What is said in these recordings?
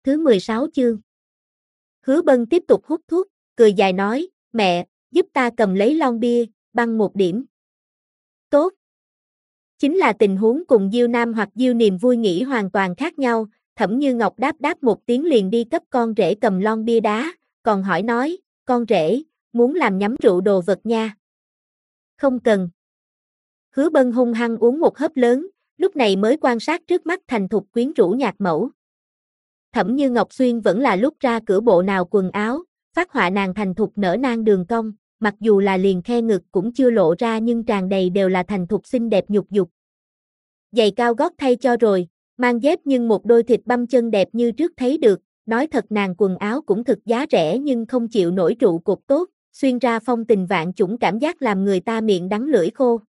thứ 16 chương. Hứa Bân tiếp tục hút thuốc, cười dài nói, mẹ, giúp ta cầm lấy lon bia, băng một điểm. Tốt. Chính là tình huống cùng Diêu Nam hoặc Diêu Niềm Vui nghĩ hoàn toàn khác nhau, Thẩm Như Ngọc đáp một tiếng liền đi cấp con rể cầm lon bia đá, còn hỏi nói, con rể, muốn làm nhắm rượu đồ vật nha. Không cần. Hứa Bân hung hăng uống một hớp lớn, lúc này mới quan sát trước mắt thành thục quyến rũ nhạc mẫu. Thẩm Như Ngọc xuyên vẫn là lúc ra cửa bộ nào quần áo, phát họa nàng thành thục nở nang đường cong, mặc dù là liền khe ngực cũng chưa lộ ra nhưng tràn đầy đều là thành thục xinh đẹp nhục dục. Giày cao gót thay cho rồi, mang dép nhưng một đôi thịt băm chân đẹp như trước thấy được, nói thật nàng quần áo cũng thực giá rẻ nhưng không chịu nổi trụ cột tốt, xuyên ra phong tình vạn chủng cảm giác làm người ta miệng đắng lưỡi khô.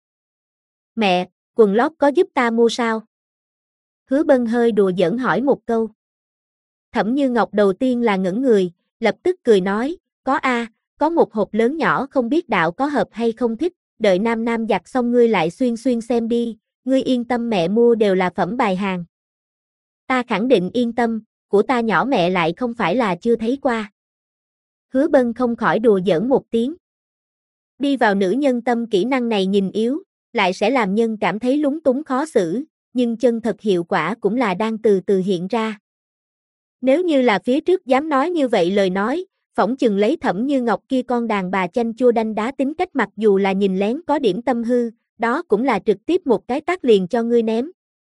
Mẹ, quần lót có giúp ta mua sao? Hứa Bân hơi đùa giỡn hỏi một câu. Thẩm Như Ngọc đầu tiên là ngẩn người, lập tức cười nói, có a, có một hộp lớn nhỏ không biết đạo có hợp hay không thích, đợi nam giặt xong ngươi lại xuyên xem đi, ngươi yên tâm mẹ mua đều là phẩm bài hàng. Ta khẳng định yên tâm, của ta nhỏ mẹ lại không phải là chưa thấy qua. Hứa Bân không khỏi đùa giỡn một tiếng. Đi vào nữ nhân tâm kỹ năng này nhìn yếu, lại sẽ làm nhân cảm thấy lúng túng khó xử, nhưng chân thật hiệu quả cũng là đang từ từ hiện ra. Nếu như là phía trước dám nói như vậy lời nói, phỏng chừng lấy Thẩm Như Ngọc kia con đàn bà chanh chua đanh đá tính cách mặc dù là nhìn lén có điểm tâm hư, đó cũng là trực tiếp một cái tát liền cho ngươi ném.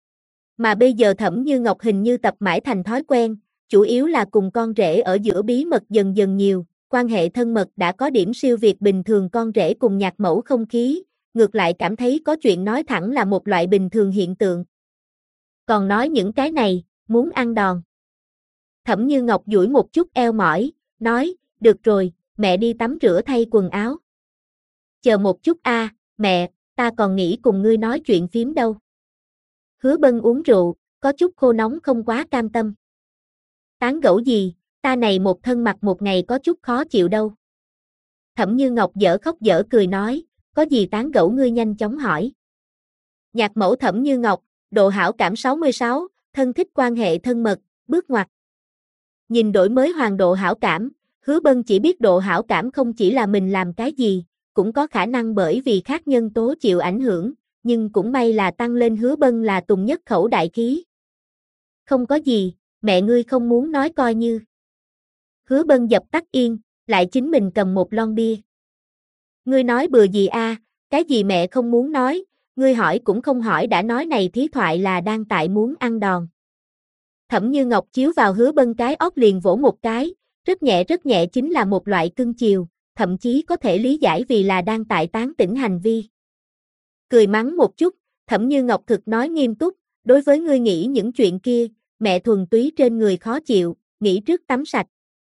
Mà bây giờ Thẩm Như Ngọc hình như tập mãi thành thói quen, chủ yếu là cùng con rể ở giữa bí mật dần dần nhiều, quan hệ thân mật đã có điểm siêu việt bình thường con rể cùng nhạc mẫu không khí, ngược lại cảm thấy có chuyện nói thẳng là một loại bình thường hiện tượng. Còn nói những cái này, muốn ăn đòn. Thẩm Như Ngọc duỗi một chút eo mỏi, nói, được rồi, mẹ đi tắm rửa thay quần áo. Chờ một chút a, mẹ, ta còn nghĩ cùng ngươi nói chuyện phím đâu. Hứa Bân uống rượu, có chút khô nóng không quá cam tâm. Tán gẫu gì, ta này một thân mặt một ngày có chút khó chịu đâu. Thẩm Như Ngọc dở khóc dở cười nói, có gì tán gẫu ngươi nhanh chóng hỏi. Nhạc mẫu Thẩm Như Ngọc, độ hảo cảm 66, thân thích quan hệ thân mật, bước ngoặt. Nhìn đổi mới hoàng độ hảo cảm, Hứa Bân chỉ biết độ hảo cảm không chỉ là mình làm cái gì, cũng có khả năng bởi vì khác nhân tố chịu ảnh hưởng, nhưng cũng may là tăng lên Hứa Bân là tùng nhất khẩu đại khí. Không có gì, mẹ ngươi không muốn nói coi như. Hứa Bân dập tắt yên, lại chính mình cầm một lon bia. Ngươi nói bừa gì a, cái gì mẹ không muốn nói, ngươi hỏi cũng không hỏi đã nói này thí thoại là đang tại muốn ăn đòn. Thẩm Như Ngọc chiếu vào Hứa Bân cái óc liền vỗ một cái, rất nhẹ chính là một loại cưng chiều, thậm chí có thể lý giải vì là đang tại tán tỉnh hành vi. Cười mắng một chút, Thẩm Như Ngọc thực nói nghiêm túc, đối với ngươi nghĩ những chuyện kia, mẹ thuần túy trên người khó chịu, nghĩ trước tắm sạch.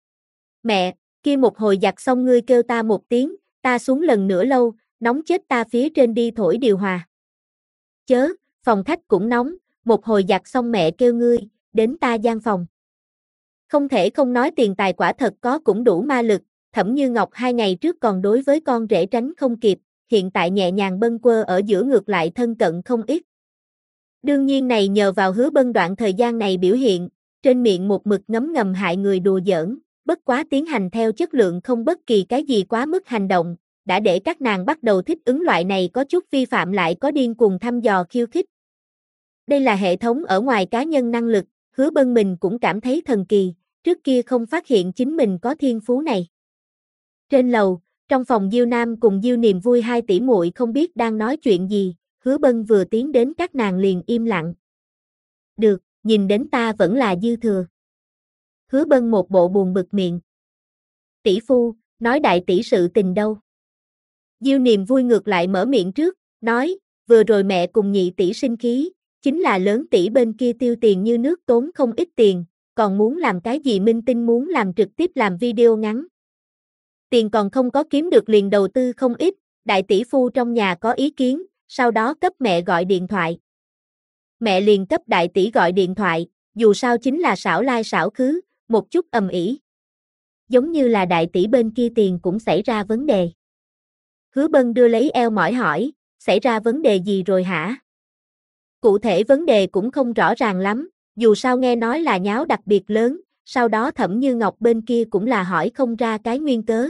Mẹ, kia một hồi giặt xong ngươi kêu ta một tiếng, ta xuống lần nữa lâu, nóng chết ta phía trên đi thổi điều hòa. Chớ, phòng khách cũng nóng, một hồi giặt xong mẹ kêu ngươi, đến ta gian phòng. Không thể không nói tiền tài quả thật có cũng đủ ma lực, Thẩm Như Ngọc 2 ngày trước còn đối với con rể tránh không kịp, hiện tại nhẹ nhàng bâng quơ ở giữa ngược lại thân cận không ít. Đương nhiên này nhờ vào Hứa Bân đoạn thời gian này biểu hiện, trên miệng một mực ngấm ngầm hại người đùa giỡn, bất quá tiến hành theo chất lượng không bất kỳ cái gì quá mức hành động, đã để các nàng bắt đầu thích ứng loại này có chút vi phạm lại có điên cuồng thăm dò khiêu khích. Đây là hệ thống ở ngoài cá nhân năng lực, Hứa Bân mình cũng cảm thấy thần kỳ, trước kia không phát hiện chính mình có thiên phú này. Trên lầu, trong phòng Diêu Nam cùng Diêu Niềm Vui 2 tỷ muội không biết đang nói chuyện gì, Hứa Bân vừa tiến đến các nàng liền im lặng. Được, nhìn đến ta vẫn là dư thừa. Hứa Bân một bộ buồn bực miệng. Tỷ phu, nói đại tỷ sự tình đâu. Diêu Niềm Vui ngược lại mở miệng trước, nói, vừa rồi mẹ cùng nhị tỷ sinh khí, chính là lớn tỷ bên kia tiêu tiền như nước tốn không ít tiền, còn muốn làm cái gì minh tinh muốn làm trực tiếp làm video ngắn. Tiền còn không có kiếm được liền đầu tư không ít, đại tỷ phu trong nhà có ý kiến, sau đó cấp mẹ gọi điện thoại. Mẹ liền cấp đại tỷ gọi điện thoại, dù sao chính là xảo lai xảo khứ, một chút ầm ĩ. Giống như là đại tỷ bên kia tiền cũng xảy ra vấn đề. Hứa Bân đưa lấy eo mỏi hỏi, xảy ra vấn đề gì rồi hả? Cụ thể vấn đề cũng không rõ ràng lắm, dù sao nghe nói là nháo đặc biệt lớn, sau đó Thẩm Như Ngọc bên kia cũng là hỏi không ra cái nguyên cớ.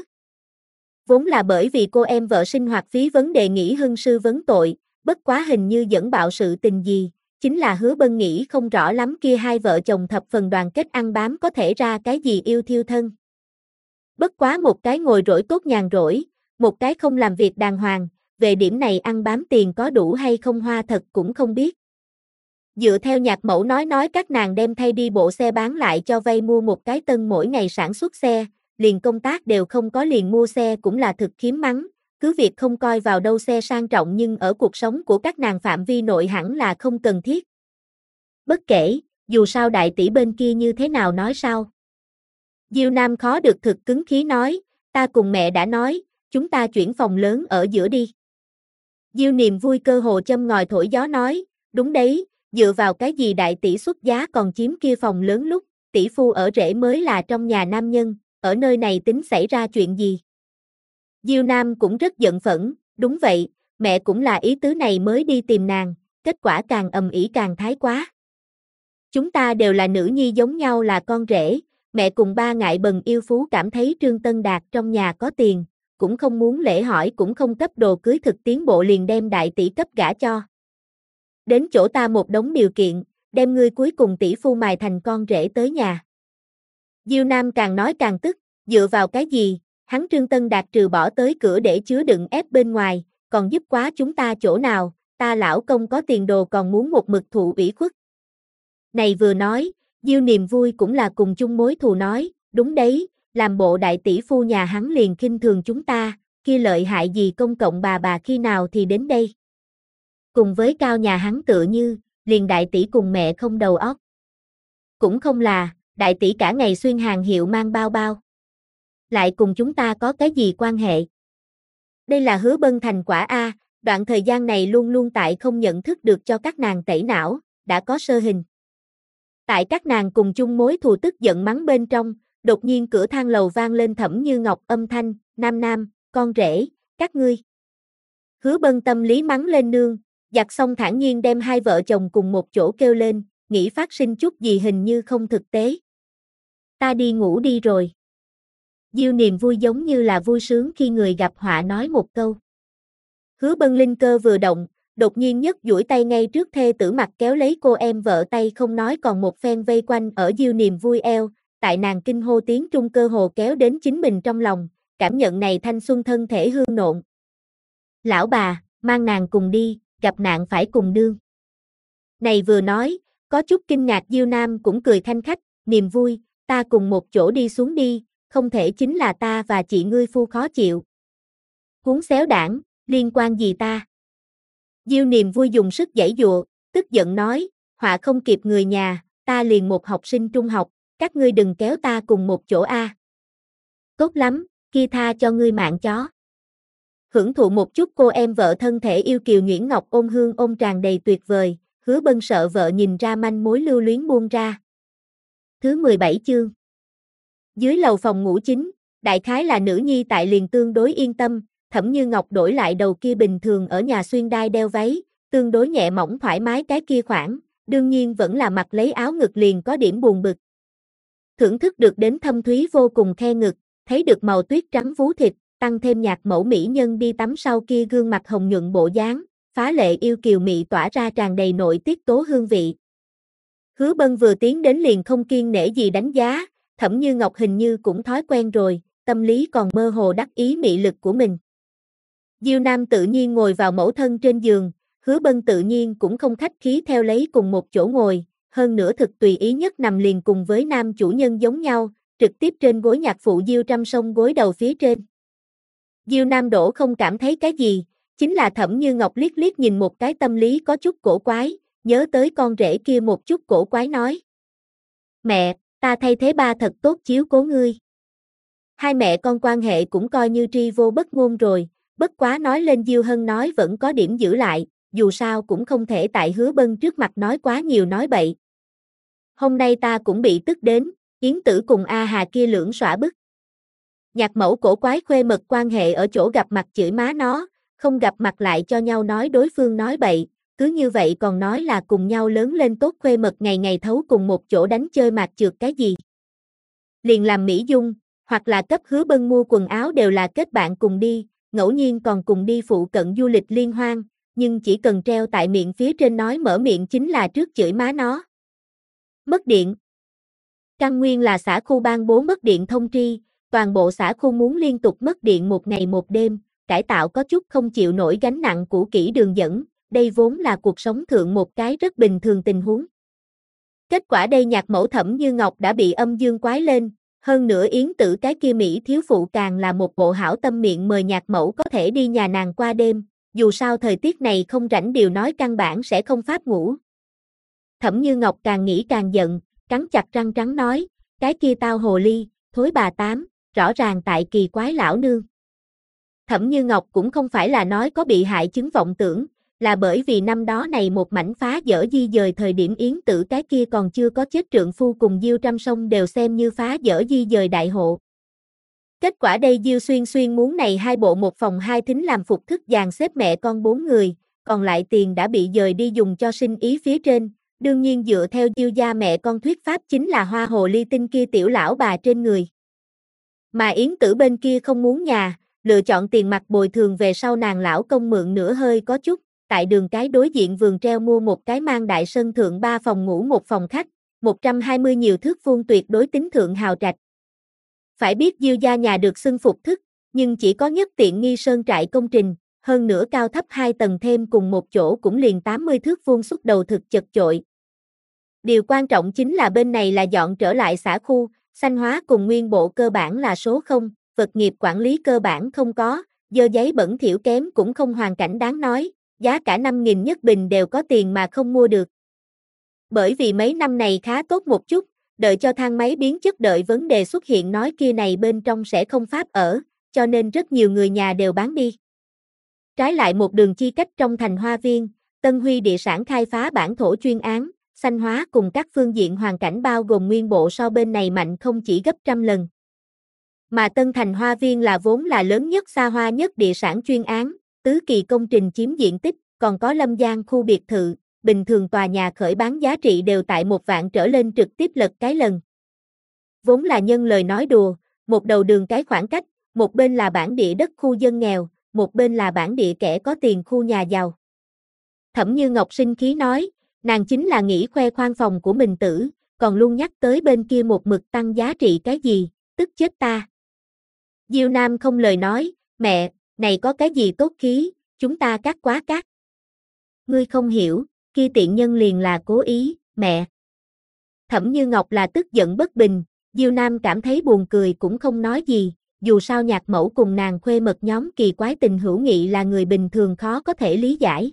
Vốn là bởi vì cô em vợ sinh hoạt phí vấn đề nghĩ hưng sư vấn tội, bất quá hình như dẫn bạo sự tình gì, chính là Hứa Bân nghĩ không rõ lắm kia hai vợ chồng thập phần đoàn kết ăn bám có thể ra cái gì yêu thiêu thân. Bất quá một cái ngồi rỗi tốt nhàn rỗi, một cái không làm việc đàng hoàng, về điểm này ăn bám tiền có đủ hay không hoa thật cũng không biết. Dựa theo nhạc mẫu nói các nàng đem thay đi bộ xe bán lại cho vay mua một cái tân mỗi ngày sản xuất xe, liền công tác đều không có liền mua xe cũng là thực khiếm mắng, cứ việc không coi vào đâu xe sang trọng nhưng ở cuộc sống của các nàng phạm vi nội hẳn là không cần thiết. Bất kể, dù sao đại tỷ bên kia như thế nào nói sao. Diêu Nam khó được thực cứng khí nói, ta cùng mẹ đã nói, chúng ta chuyển phòng lớn ở giữa đi. Diêu Niềm vui cơ hồ châm ngòi thổi gió nói, đúng đấy, dựa vào cái gì đại tỷ xuất giá còn chiếm kia phòng lớn lúc, tỷ phu ở rể mới là trong nhà nam nhân, ở nơi này tính xảy ra chuyện gì. Diêu Nam cũng rất giận phẫn, đúng vậy, mẹ cũng là ý tứ này mới đi tìm nàng, kết quả càng ầm ĩ càng thái quá. Chúng ta đều là nữ nhi giống nhau là con rể, mẹ cùng ba ngại bần yêu phú cảm thấy Trương Tân Đạt trong nhà có tiền, cũng không muốn lễ hỏi cũng không cấp đồ cưới thực tiến bộ liền đem đại tỷ cấp gả cho. Đến chỗ ta một đống điều kiện, đem ngươi cuối cùng tỷ phu mài thành con rể tới nhà. Diêu Nam càng nói càng tức, dựa vào cái gì, hắn Trương Tân Đạt trừ bỏ tới cửa để chứa đựng ép bên ngoài, còn giúp quá chúng ta chỗ nào, ta lão công có tiền đồ còn muốn một mực thụ ủy khuất. Này vừa nói, Diêu Niềm vui cũng là cùng chung mối thù nói, đúng đấy, làm bộ đại tỷ phu nhà hắn liền khinh thường chúng ta, kia lợi hại gì công cộng bà khi nào thì đến đây. Cùng với cao nhà hắn tựa như, liền đại tỷ cùng mẹ không đầu óc. Cũng không là, đại tỷ cả ngày xuyên hàng hiệu mang bao bao. Lại cùng chúng ta có cái gì quan hệ? Đây là Hứa Bân thành quả A, đoạn thời gian này luôn luôn tại không nhận thức được cho các nàng tẩy não, đã có sơ hình. Tại các nàng cùng chung mối thù tức giận mắng bên trong, đột nhiên cửa thang lầu vang lên Thẩm Như Ngọc âm thanh, nam, con rể, các ngươi. Hứa Bân tâm lý mắng lên nương, giặt xong thản nhiên đem hai vợ chồng cùng một chỗ kêu lên, nghĩ phát sinh chút gì hình như không thực tế. Ta đi ngủ đi rồi. Diêu Niềm vui giống như là vui sướng khi người gặp họa nói một câu. Hứa Bân linh cơ vừa động, đột nhiên nhấc duỗi tay ngay trước thê tử mặt kéo lấy cô em vợ tay không nói còn một phen vây quanh ở Diêu Niềm vui eo, tại nàng kinh hô tiếng trung cơ hồ kéo đến chính mình trong lòng, cảm nhận này thanh xuân thân thể hương nộn. Lão bà, mang nàng cùng đi, gặp nạn phải cùng đương. Này vừa nói, có chút kinh ngạc Diêu Nam cũng cười thanh khách, Niềm vui, ta cùng một chỗ đi xuống đi, không thể chính là ta và chị ngươi phu khó chịu. Huống xéo đảng, liên quan gì ta? Diêu Niềm vui dùng sức giãy giụa, tức giận nói, họa không kịp người nhà, ta liền một học sinh trung học, các ngươi đừng kéo ta cùng một chỗ a. Tốt lắm, kia tha cho ngươi mạng chó. Hưởng thụ một chút cô em vợ thân thể yêu kiều nhuyễn ngọc ôm hương ôm tràn đầy tuyệt vời, Hứa Bân sợ vợ nhìn ra manh mối lưu luyến buông ra. Thứ 17 chương. Dưới lầu phòng ngủ chính, đại khái là nữ nhi tại liền tương đối yên tâm, Thẩm Như Ngọc đổi lại đầu kia bình thường ở nhà xuyên đai đeo váy, tương đối nhẹ mỏng thoải mái cái kia khoảng, đương nhiên vẫn là mặc lấy áo ngực liền có điểm buồn bực. Thưởng thức được đến thâm thúy vô cùng khe ngực, thấy được màu tuyết trắng vú thịt, tăng thêm nhạc mẫu mỹ nhân đi tắm sau kia gương mặt hồng nhuận bộ dáng, phá lệ yêu kiều mị tỏa ra tràn đầy nội tiết tố hương vị. Hứa Bân vừa tiến đến liền không kiêng nể gì đánh giá, Thẩm Như Ngọc hình như cũng thói quen rồi, tâm lý còn mơ hồ đắc ý mị lực của mình. Diêu Nam tự nhiên ngồi vào mẫu thân trên giường, Hứa Bân tự nhiên cũng không khách khí theo lấy cùng một chỗ ngồi, hơn nữa thực tùy ý nhất nằm liền cùng với nam chủ nhân giống nhau, trực tiếp trên gối nhạc phụ Diêu Trăm Sông gối đầu phía trên. Diêu Nam đổ không cảm thấy cái gì, chính là Thẩm Như Ngọc liếc liếc nhìn một cái tâm lý có chút cổ quái, nhớ tới con rể kia một chút cổ quái nói. Mẹ, ta thay thế ba thật tốt chiếu cố ngươi. Hai mẹ con quan hệ cũng coi như tri vô bất ngôn rồi, bất quá nói lên Diêu Hân nói vẫn có điểm giữ lại, dù sao cũng không thể tại Hứa Bân trước mặt nói quá nhiều nói bậy. Hôm nay ta cũng bị tức đến, Yến Tử cùng A Hà kia lưỡng xõa bức. Nhạc mẫu cổ quái khuê mật quan hệ ở chỗ gặp mặt chửi má nó, không gặp mặt lại cho nhau nói đối phương nói bậy, cứ như vậy còn nói là cùng nhau lớn lên tốt khuê mật ngày ngày thấu cùng một chỗ đánh chơi mạc trượt cái gì. liền làm mỹ dung, hoặc là cấp Hứa Bân mua quần áo đều là kết bạn cùng đi, ngẫu nhiên còn cùng đi phụ cận du lịch liên hoan, nhưng chỉ cần treo tại miệng phía trên nói mở miệng chính là trước chửi má nó. Mất điện. Căn nguyên là xã khu ban bố mất điện thông tri, toàn bộ xã khu muốn liên tục mất điện một ngày một đêm, cải tạo có chút không chịu nổi gánh nặng cũ kỹ đường dẫn, đây vốn là cuộc sống thượng một cái rất bình thường tình huống. Kết quả đây nhạc mẫu Thẩm Như Ngọc đã bị âm dương quái lên, hơn nữa Yến Tử cái kia Mỹ thiếu phụ càng là một bộ hảo tâm miệng mời nhạc mẫu có thể đi nhà nàng qua đêm, dù sao thời tiết này không rảnh điều nói căn bản sẽ không pháp ngủ. Thẩm Như Ngọc càng nghĩ càng giận, cắn chặt răng trắng nói, cái kia tao hồ ly, thối bà tám, rõ ràng tại kỳ quái lão nương. Thẩm Như Ngọc cũng không phải là nói có bị hại chứng vọng tưởng, là bởi vì năm đó này một mảnh phá dỡ di dời thời điểm Yến Tử cái kia còn chưa có chết trượng phu cùng Diêu Trăm Sông đều xem như phá dỡ di dời đại hộ. Kết quả đây Diêu Xuyên Xuyên muốn này hai bộ một phòng hai thính làm phục thức dàn xếp mẹ con 4 người, còn lại tiền đã bị dời đi dùng cho sinh ý phía trên, đương nhiên dựa theo Diêu gia mẹ con thuyết pháp chính là hoa hồ ly tinh kia tiểu lão bà trên người. Mà Yến Tử bên kia không muốn nhà, lựa chọn tiền mặt bồi thường về sau nàng lão công mượn nửa hơi có chút, tại đường cái đối diện vườn treo mua một cái mang đại sân thượng 3 phòng ngủ một phòng khách, 120 nhiều thước vuông tuyệt đối tính thượng hào trạch. Phải biết Diêu gia nhà được xưng phục thức, nhưng chỉ có nhất tiện nghi sơn trại công trình, hơn nữa cao thấp 2 tầng thêm cùng một chỗ cũng liền 80 thước vuông xuất đầu thực chật chội. Điều quan trọng chính là bên này là dọn trở lại xã khu, xanh hóa cùng nguyên bộ cơ bản là số 0, vật nghiệp quản lý cơ bản không có, dơ giấy bẩn thỉu kém cũng không hoàn cảnh đáng nói, giá cả 5.000 nhất bình đều có tiền mà không mua được. Bởi vì mấy năm này khá tốt một chút, đợi cho thang máy biến chất đợi vấn đề xuất hiện nói kia này bên trong sẽ không pháp ở, cho nên rất nhiều người nhà đều bán đi. Trái lại một đường chi cách trong thành Hoa Viên, Tân Huy địa sản khai phá bản thổ chuyên án, xanh hóa cùng các phương diện hoàn cảnh bao gồm nguyên bộ so bên này mạnh không chỉ gấp trăm lần. Mà Tân Thành Hoa Viên là vốn là lớn nhất xa hoa nhất địa sản chuyên án, tứ kỳ công trình chiếm diện tích, còn có Lâm Giang khu biệt thự, bình thường tòa nhà khởi bán giá trị đều tại 1 vạn trở lên trực tiếp lật cái lần. Vốn là nhân lời nói đùa, một đầu đường cái khoảng cách, một bên là bản địa đất khu dân nghèo, một bên là bản địa kẻ có tiền khu nhà giàu. Thẩm Như Ngọc sinh khí nói, nàng chính là nghĩ khoe khoang phòng của mình tử, còn luôn nhắc tới bên kia một mực tăng giá trị cái gì, tức chết ta. Diêu Nam không lời nói, mẹ, này có cái gì tốt khí, chúng ta cắt quá cắt. Ngươi không hiểu, kia tiện nhân liền là cố ý, mẹ. Thẩm Như Ngọc là tức giận bất bình, Diêu Nam cảm thấy buồn cười cũng không nói gì, dù sao nhạc mẫu cùng nàng khuê mật nhóm kỳ quái tình hữu nghị là người bình thường khó có thể lý giải.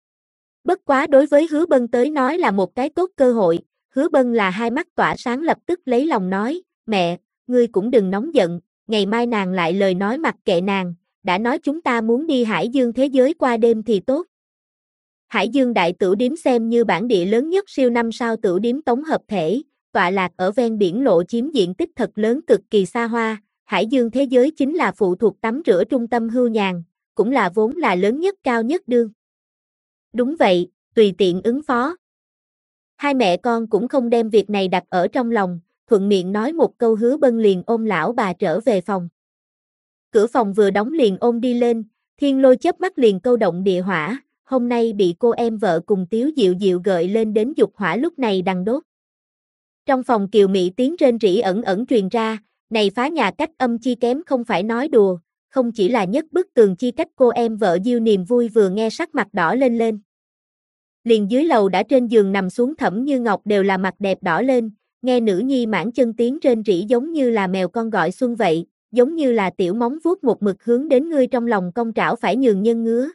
Bất quá đối với Hứa Bân tới nói là một cái tốt cơ hội, Hứa Bân là hai mắt tỏa sáng lập tức lấy lòng nói, mẹ, ngươi cũng đừng nóng giận, ngày mai nàng lại lời nói mặc kệ nàng, đã nói chúng ta muốn đi Hải Dương thế giới qua đêm thì tốt. Hải Dương Đại Tửu Điếm xem như bản địa lớn nhất siêu 5 sao tửu điếm tổng hợp thể, tọa lạc ở ven biển lộ chiếm diện tích thật lớn cực kỳ xa hoa, Hải Dương thế giới chính là phụ thuộc tắm rửa trung tâm hưu nhàn, cũng là vốn là lớn nhất cao nhất đương. Đúng vậy, tùy tiện ứng phó. Hai mẹ con cũng không đem việc này đặt ở trong lòng, thuận miệng nói một câu Hứa Bân liền ôm lão bà trở về phòng. Cửa phòng vừa đóng liền ôm đi lên, Thiên Lôi chớp mắt liền câu động địa hỏa, hôm nay bị cô em vợ cùng Tiếu Diệu Diệu gợi lên đến dục hỏa lúc này đằng đốt. Trong phòng Kiều Mị tiếng rên rỉ ẩn ẩn truyền ra, này phá nhà cách âm chi kém không phải nói đùa, không chỉ là nhất bức tường chi cách cô em vợ Diêu niềm vui vừa nghe sắc mặt đỏ lên lên. Liền dưới lầu đã trên giường nằm xuống Thẩm Như Ngọc đều là mặt đẹp đỏ lên, nghe nữ nhi mãn chân tiếng rên rỉ giống như là mèo con gọi xuân vậy, giống như là tiểu móng vuốt một mực hướng đến ngươi trong lòng cong trảo phải nhường nhân ngứa.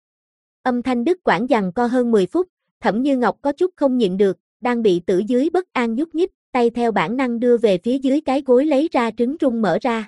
Âm thanh đứt quãng giằng co hơn 10 phút, Thẩm Như Ngọc có chút không nhịn được, đang bị tử dưới bất an nhúc nhích, tay theo bản năng đưa về phía dưới cái gối lấy ra trứng rung mở ra.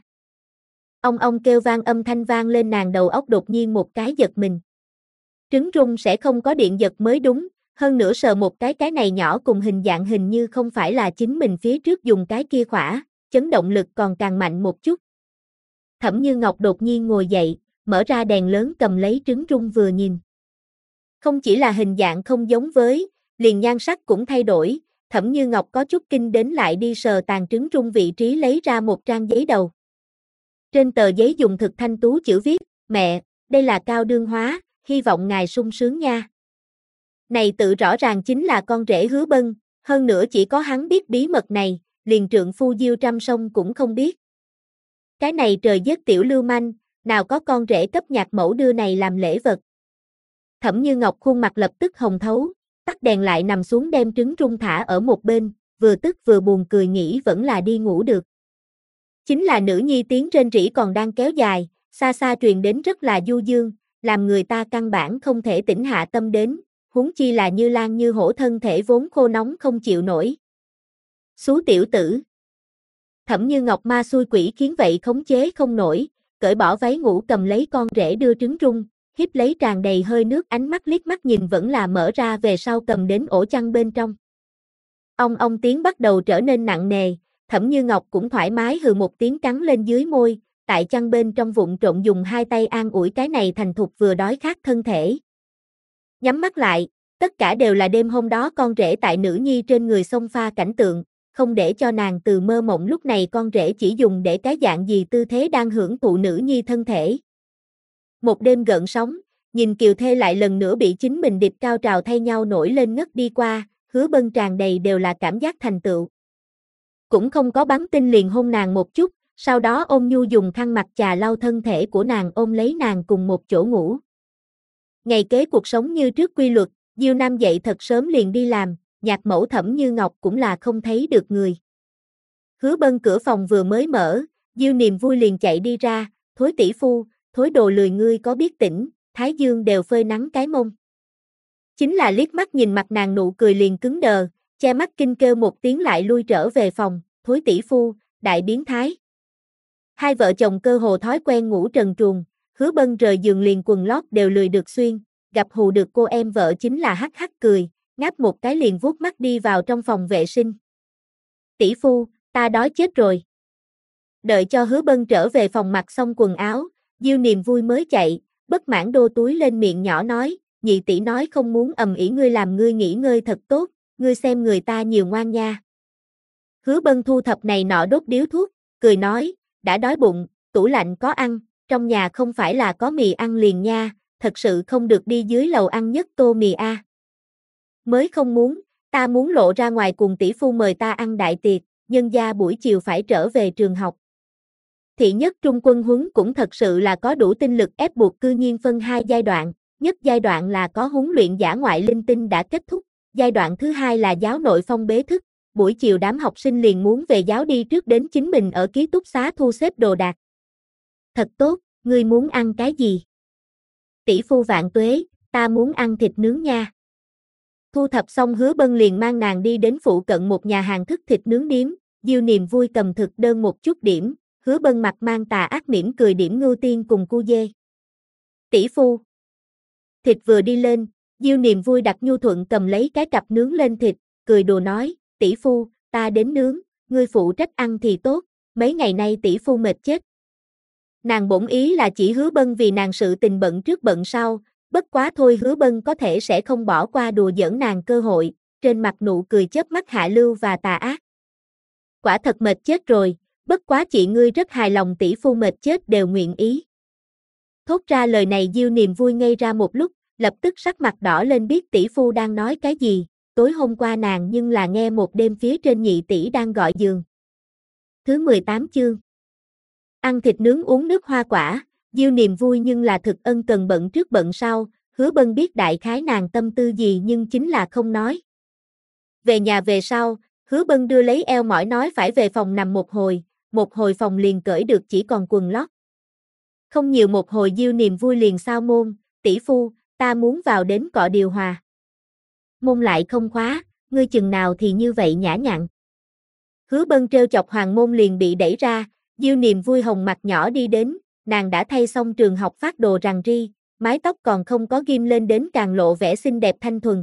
Ông kêu vang âm thanh vang lên nàng đầu óc đột nhiên một cái giật mình. Trứng rung sẽ không có điện giật mới đúng, hơn nữa sờ một cái này nhỏ cùng hình dạng hình như không phải là chính mình phía trước dùng cái kia khỏa, chấn động lực còn càng mạnh một chút. Thẩm Như Ngọc đột nhiên ngồi dậy, mở ra đèn lớn cầm lấy trứng rung vừa nhìn. Không chỉ là hình dạng không giống với, liền nhan sắc cũng thay đổi, Thẩm Như Ngọc có chút kinh đến lại đi sờ tàn trứng rung vị trí lấy ra một trang giấy đầu. Trên tờ giấy dùng thực thanh tú chữ viết, mẹ, đây là Cao Đương Hóa, hy vọng ngài sung sướng nha. Này tự rõ ràng chính là con rể Hứa Bân, hơn nữa chỉ có hắn biết bí mật này, liền trượng phu Diêu Trăm Sông cũng không biết. Cái này trời giết tiểu lưu manh, nào có con rể cấp nhạc mẫu đưa này làm lễ vật. Thẩm Như Ngọc khuôn mặt lập tức hồng thấu, tắt đèn lại nằm xuống đem trứng rung thả ở một bên, vừa tức vừa buồn cười nghĩ vẫn là đi ngủ được. Chính là nữ nhi tiếng rên rỉ còn đang kéo dài, xa xa truyền đến rất là du dương, làm người ta căn bản không thể tĩnh hạ tâm đến, huống chi là Như Lan như hổ thân thể vốn khô nóng không chịu nổi. Xú tiểu tử. Thẩm Như Ngọc ma xui quỷ khiến vậy khống chế không nổi, cởi bỏ váy ngủ cầm lấy con rể đưa trứng rung, hiếp lấy tràn đầy hơi nước ánh mắt liếc mắt nhìn vẫn là mở ra về sau cầm đến ổ chăn bên trong. Ong tiếng bắt đầu trở nên nặng nề, Thẩm Như Ngọc cũng thoải mái hừ một tiếng cắn lên dưới môi, tại chăn bên trong vụng trộn dùng hai tay an ủi cái này thành thục vừa đói khát thân thể. Nhắm mắt lại, tất cả đều là đêm hôm đó con rể tại nữ nhi trên người xông pha cảnh tượng, không để cho nàng từ mơ mộng lúc này con rể chỉ dùng để cái dạng gì tư thế đang hưởng thụ nữ nhi thân thể. Một đêm gợn sóng, nhìn Kiều Thê lại lần nữa bị chính mình địch cao trào thay nhau nổi lên ngất đi qua, Hứa Bân tràn đầy đều là cảm giác thành tựu. Cũng không có bắn tin liền hôn nàng một chút, sau đó ôm nhu dùng khăn mặt chà lau thân thể của nàng ôm lấy nàng cùng một chỗ ngủ. Ngày kế cuộc sống như trước quy luật, Diêu Nam dậy thật sớm liền đi làm, nhạc mẫu Thẩm Như Ngọc cũng là không thấy được người. Hứa Bân cửa phòng vừa mới mở, Diêu Niềm vui liền chạy đi ra, thối tỷ phu, thối đồ lười ngươi có biết tỉnh, thái dương đều phơi nắng cái mông. Chính là liếc mắt nhìn mặt nàng nụ cười liền cứng đờ, che mắt kinh kêu một tiếng lại lui trở về phòng, thối tỷ phu, đại biến thái. Hai vợ chồng cơ hồ thói quen ngủ trần truồng, Hứa Bân rời giường liền quần lót đều lười được xuyên, gặp hù được cô em vợ chính là hắc hắc cười, ngáp một cái liền vuốt mắt đi vào trong phòng vệ sinh. Tỷ phu, ta đói chết rồi. Đợi cho Hứa Bân trở về phòng mặc xong quần áo, Diêu Niềm vui mới chạy, bất mãn đô túi lên miệng nhỏ nói, nhị tỷ nói không muốn ầm ĩ ngươi làm ngươi nghỉ ngơi thật tốt, ngươi xem người ta nhiều ngoan nha. Hứa Bân thu thập này nọ đốt điếu thuốc, cười nói, đã đói bụng, tủ lạnh có ăn, trong nhà không phải là có mì ăn liền nha, thật sự không được đi dưới lầu ăn nhất tô mì a. Mới không muốn, ta muốn lộ ra ngoài cùng tỷ phu mời ta ăn đại tiệc, nhân gia buổi chiều phải trở về trường học. Thị nhất trung quân huấn cũng thật sự là có đủ tinh lực ép buộc cư nhiên phân hai giai đoạn, nhất giai đoạn là có huấn luyện dã ngoại linh tinh đã kết thúc, giai đoạn thứ hai là giáo nội phong bế thức, buổi chiều đám học sinh liền muốn về giáo đi trước đến chính mình ở ký túc xá thu xếp đồ đạc. Thật tốt, ngươi muốn ăn cái gì? Tỷ phu vạn tuế, ta muốn ăn thịt nướng nha. Thu thập xong Hứa Bân liền mang nàng đi đến phụ cận một nhà hàng thức thịt nướng điếm, Diêu Niềm vui cầm thực đơn một chút điểm, Hứa Bân mặt mang tà ác mỉm cười điểm ngưu tiên cùng cu dê. Tỷ phu. Thịt vừa đi lên, Diêu Niềm vui đặt nhu thuận cầm lấy cái cặp nướng lên thịt, cười đùa nói, tỷ phu, ta đến nướng, ngươi phụ trách ăn thì tốt, mấy ngày nay tỷ phu mệt chết. Nàng bổn ý là chỉ Hứa Bân vì nàng sự tình bận trước bận sau, bất quá thôi Hứa Bân có thể sẽ không bỏ qua đùa giỡn nàng cơ hội, trên mặt nụ cười chớp mắt hạ lưu và tà ác. Quả thật mệt chết rồi, bất quá chị ngươi rất hài lòng tỷ phu mệt chết đều nguyện ý. Thốt ra lời này Diêu Niềm vui ngây ra một lúc, lập tức sắc mặt đỏ lên biết tỷ phu đang nói cái gì, tối hôm qua nàng nhưng là nghe một đêm phía trên nhị tỷ đang gọi giường. Thứ 18 chương. Ăn thịt nướng uống nước hoa quả, Diêu Niềm vui nhưng là thực ân cần bận trước bận sau, Hứa Bân biết đại khái nàng tâm tư gì nhưng chính là không nói. Về nhà về sau, Hứa Bân đưa lấy eo mỏi nói phải về phòng nằm một hồi phòng liền cởi được chỉ còn quần lót. Không nhiều một hồi Diêu Niềm vui liền sao môn, tỷ phu, ta muốn vào đến cọ điều hòa. Môn lại không khóa, ngươi chừng nào thì như vậy nhã nhặn. Hứa Bân trêu chọc hoàng môn liền bị đẩy ra, Diêu Niềm vui hồng mặt nhỏ đi đến, nàng đã thay xong trường học phát đồ rằng ri, mái tóc còn không có ghim lên đến càng lộ vẻ xinh đẹp thanh thuần.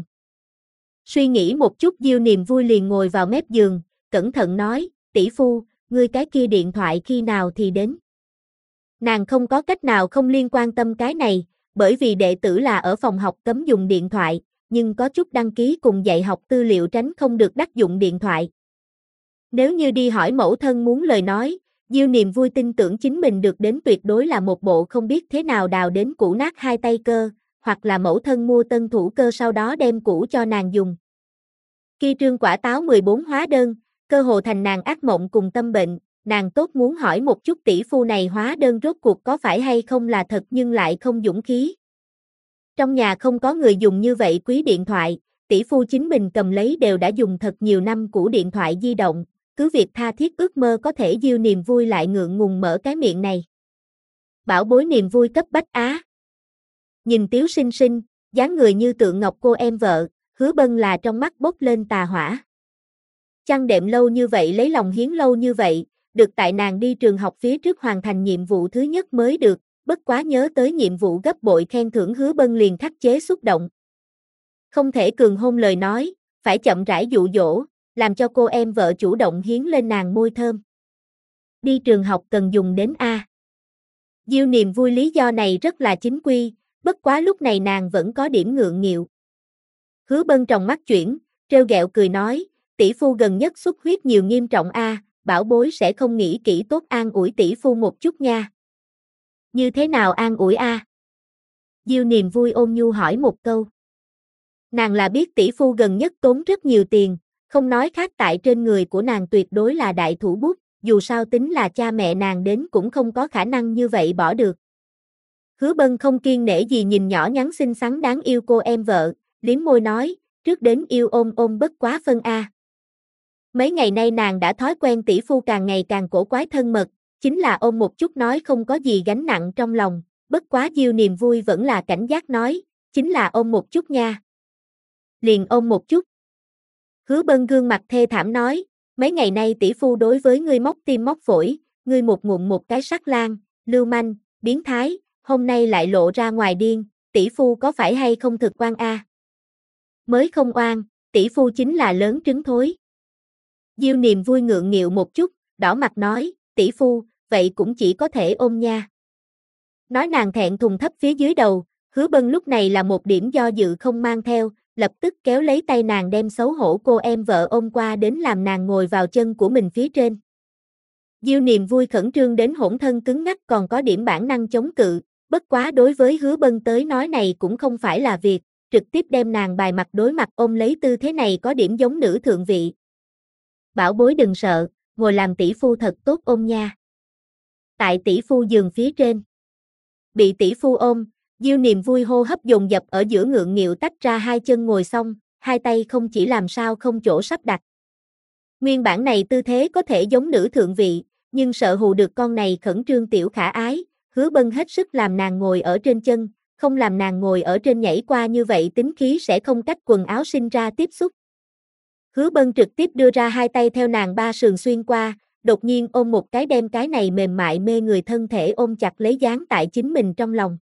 Suy nghĩ một chút Diêu Niềm vui liền ngồi vào mép giường, cẩn thận nói, tỷ phu, ngươi cái kia điện thoại khi nào thì đến. Nàng không có cách nào không liên quan tâm cái này, bởi vì đệ tử là ở phòng học cấm dùng điện thoại, nhưng có chút đăng ký cùng dạy học tư liệu tránh không được đắc dụng điện thoại. Nếu như đi hỏi mẫu thân muốn lời nói, Diêu Niềm Vui tin tưởng chính mình được đến tuyệt đối là một bộ không biết thế nào đào đến cũ nát hai tay cơ, hoặc là mẫu thân mua tân thủ cơ sau đó đem cũ cho nàng dùng. Khi trương quả táo 14 hóa đơn, cơ hồ thành nàng ác mộng cùng tâm bệnh, nàng tốt muốn hỏi một chút tỷ phu này hóa đơn rốt cuộc có phải hay không là thật nhưng lại không dũng khí. Trong nhà không có người dùng như vậy quý điện thoại, tỷ phu chính mình cầm lấy đều đã dùng thật nhiều năm cũ điện thoại di động, cứ việc tha thiết ước mơ có thể Diêu Niềm Vui lại ngượng ngùng mở cái miệng này. Bảo bối Niềm Vui cấp bách á. Nhìn Tiếu Sinh Sinh, dáng người như tượng ngọc cô em vợ, Hứa Bân là trong mắt bốc lên tà hỏa. Chăn đệm lâu như vậy lấy lòng hiến lâu như vậy, được tại nàng đi trường học phía trước hoàn thành nhiệm vụ thứ nhất mới được, bất quá nhớ tới nhiệm vụ gấp bội khen thưởng Hứa Bân liền khắc chế xúc động. Không thể cường hôn lời nói, phải chậm rãi dụ dỗ, làm cho cô em vợ chủ động hiến lên nàng môi thơm. Đi trường học cần dùng đến A. Diêu Niềm Vui lý do này rất là chính quy, bất quá lúc này nàng vẫn có điểm ngượng nghịu. Hứa Bân trong mắt chuyển, trêu ghẹo cười nói, tỷ phu gần nhất xuất huyết nhiều nghiêm trọng A, bảo bối sẽ không nghĩ kỹ tốt an ủi tỷ phu một chút nha. Như thế nào an ủi A? Diêu Niềm Vui ôn nhu hỏi một câu. Nàng là biết tỷ phu gần nhất tốn rất nhiều tiền, không nói khác tại trên người của nàng tuyệt đối là đại thủ bút, dù sao tính là cha mẹ nàng đến cũng không có khả năng như vậy bỏ được. Hứa Bân không kiêng nể gì nhìn nhỏ nhắn xinh xắn đáng yêu cô em vợ, liếm môi nói, trước đến yêu ôm ôm bất quá phân A. Mấy ngày nay nàng đã thói quen tỷ phu càng ngày càng cổ quái thân mật, chính là ôm một chút nói không có gì gánh nặng trong lòng, bất quá Diêu Niềm Vui vẫn là cảnh giác nói, chính là ôm một chút nha. Liền ôm một chút. Hứa Bân gương mặt thê thảm nói, mấy ngày nay tỷ phu đối với ngươi móc tim móc phổi, ngươi một ngụm một cái sắc lang, lưu manh, biến thái, hôm nay lại lộ ra ngoài điên, tỷ phu có phải hay không thực oan A? Mới không oan, tỷ phu chính là lớn trứng thối. Diêu Niềm Vui ngượng nghịu một chút, đỏ mặt nói, tỷ phu, vậy cũng chỉ có thể ôm nha. Nói nàng thẹn thùng thấp phía dưới đầu, Hứa Bân lúc này là một điểm do dự không mang theo, lập tức kéo lấy tay nàng đem xấu hổ cô em vợ ôm qua đến làm nàng ngồi vào chân của mình phía trên. Diêu Niềm Vui khẩn trương đến hỗn thân cứng ngắc còn có điểm bản năng chống cự, bất quá đối với Hứa Bân tới nói này cũng không phải là việc, trực tiếp đem nàng bài mặt đối mặt ôm lấy tư thế này có điểm giống nữ thượng vị. Bảo bối đừng sợ, ngồi làm tỷ phu thật tốt ôm nha. Tại tỷ phu giường phía trên. Bị tỷ phu ôm, Diêu Niềm Vui hô hấp dồn dập ở giữa ngượng nghịu tách ra hai chân ngồi xong, hai tay không chỉ làm sao không chỗ sắp đặt. Nguyên bản này tư thế có thể giống nữ thượng vị, nhưng sợ hù được con này khẩn trương tiểu khả ái, Hứa Bân hết sức làm nàng ngồi ở trên chân, không làm nàng ngồi ở trên nhảy qua như vậy tính khí sẽ không cách quần áo sinh ra tiếp xúc. Hứa Bân trực tiếp đưa ra hai tay theo nàng ba sườn xuyên qua, đột nhiên ôm một cái đem cái này mềm mại mê người thân thể ôm chặt lấy dán tại chính mình trong lòng.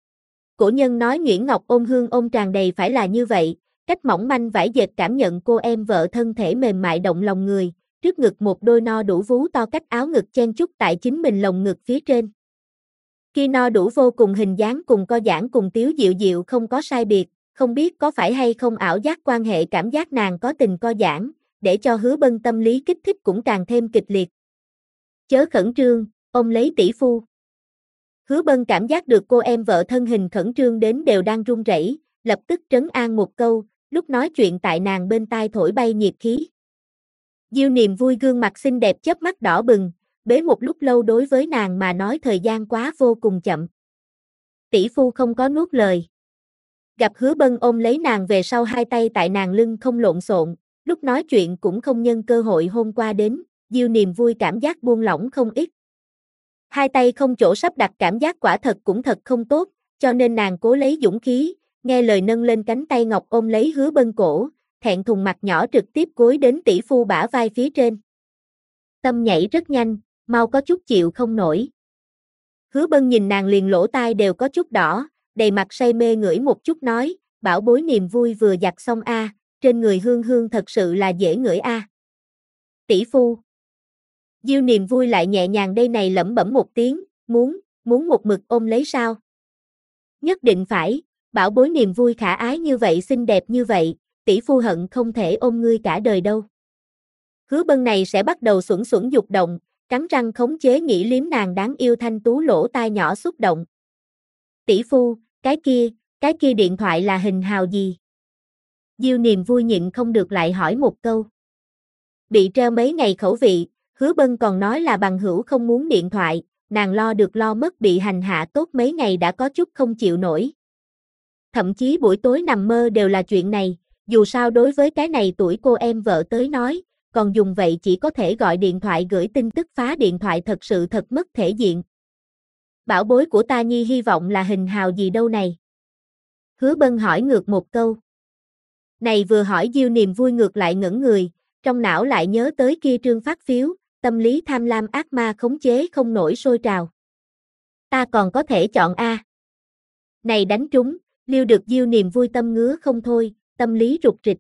Cổ nhân nói nhuyễn ngọc ôm hương ôm tràn đầy phải là như vậy, cách mỏng manh vải dệt cảm nhận cô em vợ thân thể mềm mại động lòng người, trước ngực một đôi no đủ vú to cách áo ngực chen chúc tại chính mình lồng ngực phía trên. Khi no đủ vô cùng hình dáng cùng co giãn cùng tiếu dịu dịu không có sai biệt, không biết có phải hay không ảo giác quan hệ cảm giác nàng có tình co giãn, để cho Hứa Bân tâm lý kích thích cũng càng thêm kịch liệt. Chớ khẩn trương, ôm lấy tỷ phu. Hứa Bân cảm giác được cô em vợ thân hình khẩn trương đến đều đang run rẩy, lập tức trấn an một câu, lúc nói chuyện tại nàng bên tai thổi bay nhiệt khí. Diêu Niềm Vui gương mặt xinh đẹp chớp mắt đỏ bừng, bế một lúc lâu đối với nàng mà nói thời gian quá vô cùng chậm. Tỷ phu không có nuốt lời. Gặp Hứa Bân ôm lấy nàng về sau hai tay tại nàng lưng không lộn xộn, lúc nói chuyện cũng không nhân cơ hội hôn qua đến, Diêu Niềm Vui cảm giác buông lỏng không ít. Hai tay không chỗ sắp đặt cảm giác quả thật cũng thật không tốt, cho nên nàng cố lấy dũng khí, nghe lời nâng lên cánh tay ngọc ôm lấy Hứa Bân cổ, thẹn thùng mặt nhỏ trực tiếp cúi đến tỷ phu bả vai phía trên. Tâm nhảy rất nhanh, mau có chút chịu không nổi. Hứa Bân nhìn nàng liền lỗ tai đều có chút đỏ, đầy mặt say mê ngửi một chút nói, bảo bối Niềm Vui vừa giặt xong a, trên người hương hương thật sự là dễ ngửi a. Tỷ phu. Diêu Niềm Vui lại nhẹ nhàng đây này lẩm bẩm một tiếng, muốn một mực ôm lấy sao? Nhất định phải, Bảo bối niềm vui khả ái như vậy xinh đẹp như vậy, tỷ phu hận không thể ôm ngươi cả đời đâu. Hứa Bân này sẽ bắt đầu xuẩn xuẩn dục động, cắn răng khống chế nghĩ liếm nàng đáng yêu thanh tú lỗ tai nhỏ xúc động. Tỷ phu, cái kia điện thoại là hình hào gì? Diêu Niềm vui nhịn không được lại hỏi một câu. Bị treo mấy ngày khẩu vị, Hứa Bân còn nói là bằng hữu không muốn điện thoại, nàng lo được lo mất bị hành hạ tốt mấy ngày đã có chút không chịu nổi. Thậm chí buổi tối nằm mơ đều là chuyện này, dù sao đối với cái này tuổi cô em vợ tới nói, còn dùng vậy chỉ có thể gọi điện thoại gửi tin tức phá điện thoại thật sự thật mất thể diện. Bảo bối của ta nhi hy vọng là hình hào gì đâu này? Hứa Bân hỏi ngược một câu. Này vừa hỏi Diêu Niềm vui ngược lại ngẩn người, trong não lại nhớ tới kia trương phát phiếu, tâm lý tham lam ác ma khống chế không nổi sôi trào. Ta còn có thể chọn A. Này đánh trúng, liêu được Diêu Niềm vui tâm ngứa không thôi, tâm lý rụt rịch.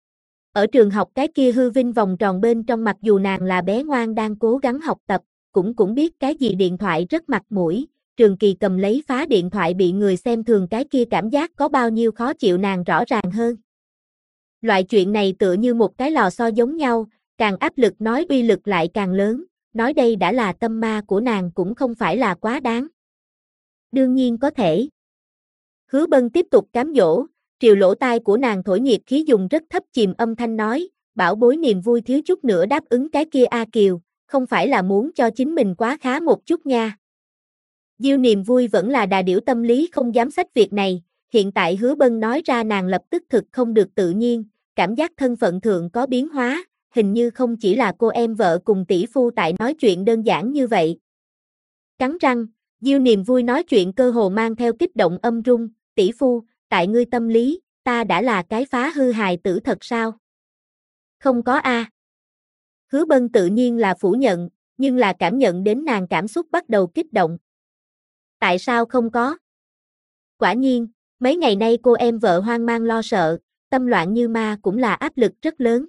Ở trường học cái kia hư vinh vòng tròn bên trong mặc dù nàng là bé ngoan đang cố gắng học tập, cũng biết cái gì điện thoại rất mặt mũi, Trường Kỳ cầm lấy phá điện thoại bị người xem thường cái kia cảm giác có bao nhiêu khó chịu nàng rõ ràng hơn. Loại chuyện này tựa như một cái lò xo giống nhau, càng áp lực nói uy lực lại càng lớn, nói đây đã là tâm ma của nàng cũng không phải là quá đáng. Đương nhiên có thể. Hứa Bân tiếp tục cám dỗ, triều lỗ tai của nàng thổi nhiệt khí dùng rất thấp chìm âm thanh nói, bảo bối niềm vui thiếu chút nữa đáp ứng cái kia A Kiều, không phải là muốn cho chính mình quá khá một chút nha. Diêu Niềm vui vẫn là đà điểu tâm lý không dám xách việc này, hiện tại Hứa Bân nói ra nàng lập tức thực không được tự nhiên, cảm giác thân phận thượng có biến hóa, hình như không chỉ là cô em vợ cùng tỷ phu tại nói chuyện đơn giản như vậy. Cắn răng, Diêu Niềm vui nói chuyện cơ hồ mang theo kích động âm rung, tỷ phu, tại ngươi tâm lý, ta đã là cái phá hư hài tử thật sao? Không có a. Hứa Bân tự nhiên là phủ nhận, nhưng là cảm nhận đến nàng cảm xúc bắt đầu kích động. Tại sao không có? Quả nhiên, mấy ngày nay cô em vợ hoang mang lo sợ, tâm loạn như ma cũng là áp lực rất lớn.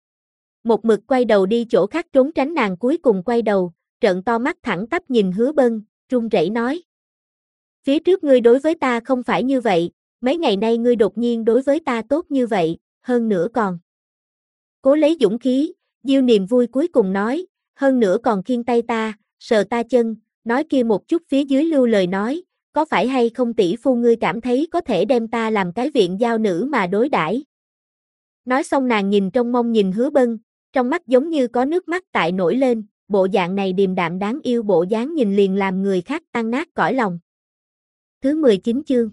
Một mực quay đầu đi chỗ khác trốn tránh nàng cuối cùng quay đầu, trợn to mắt thẳng tắp nhìn Hứa Bân, run rẩy nói. Phía trước ngươi đối với ta không phải như vậy, mấy ngày nay ngươi đột nhiên đối với ta tốt như vậy, hơn nữa còn. Cố lấy dũng khí, Diêu Niềm vui cuối cùng nói, hơn nữa còn khiêng tay ta, sờ ta chân, nói kia một chút phía dưới lưu lời nói, có phải hay không tỷ phu ngươi cảm thấy có thể đem ta làm cái viện giao nữ mà đối đãi. Nói xong nàng nhìn trong mông nhìn Hứa Bân, trong mắt giống như có nước mắt tại nổi lên, bộ dạng này điềm đạm đáng yêu bộ dáng nhìn liền làm người khác tan nát cõi lòng. Thứ 19 chương.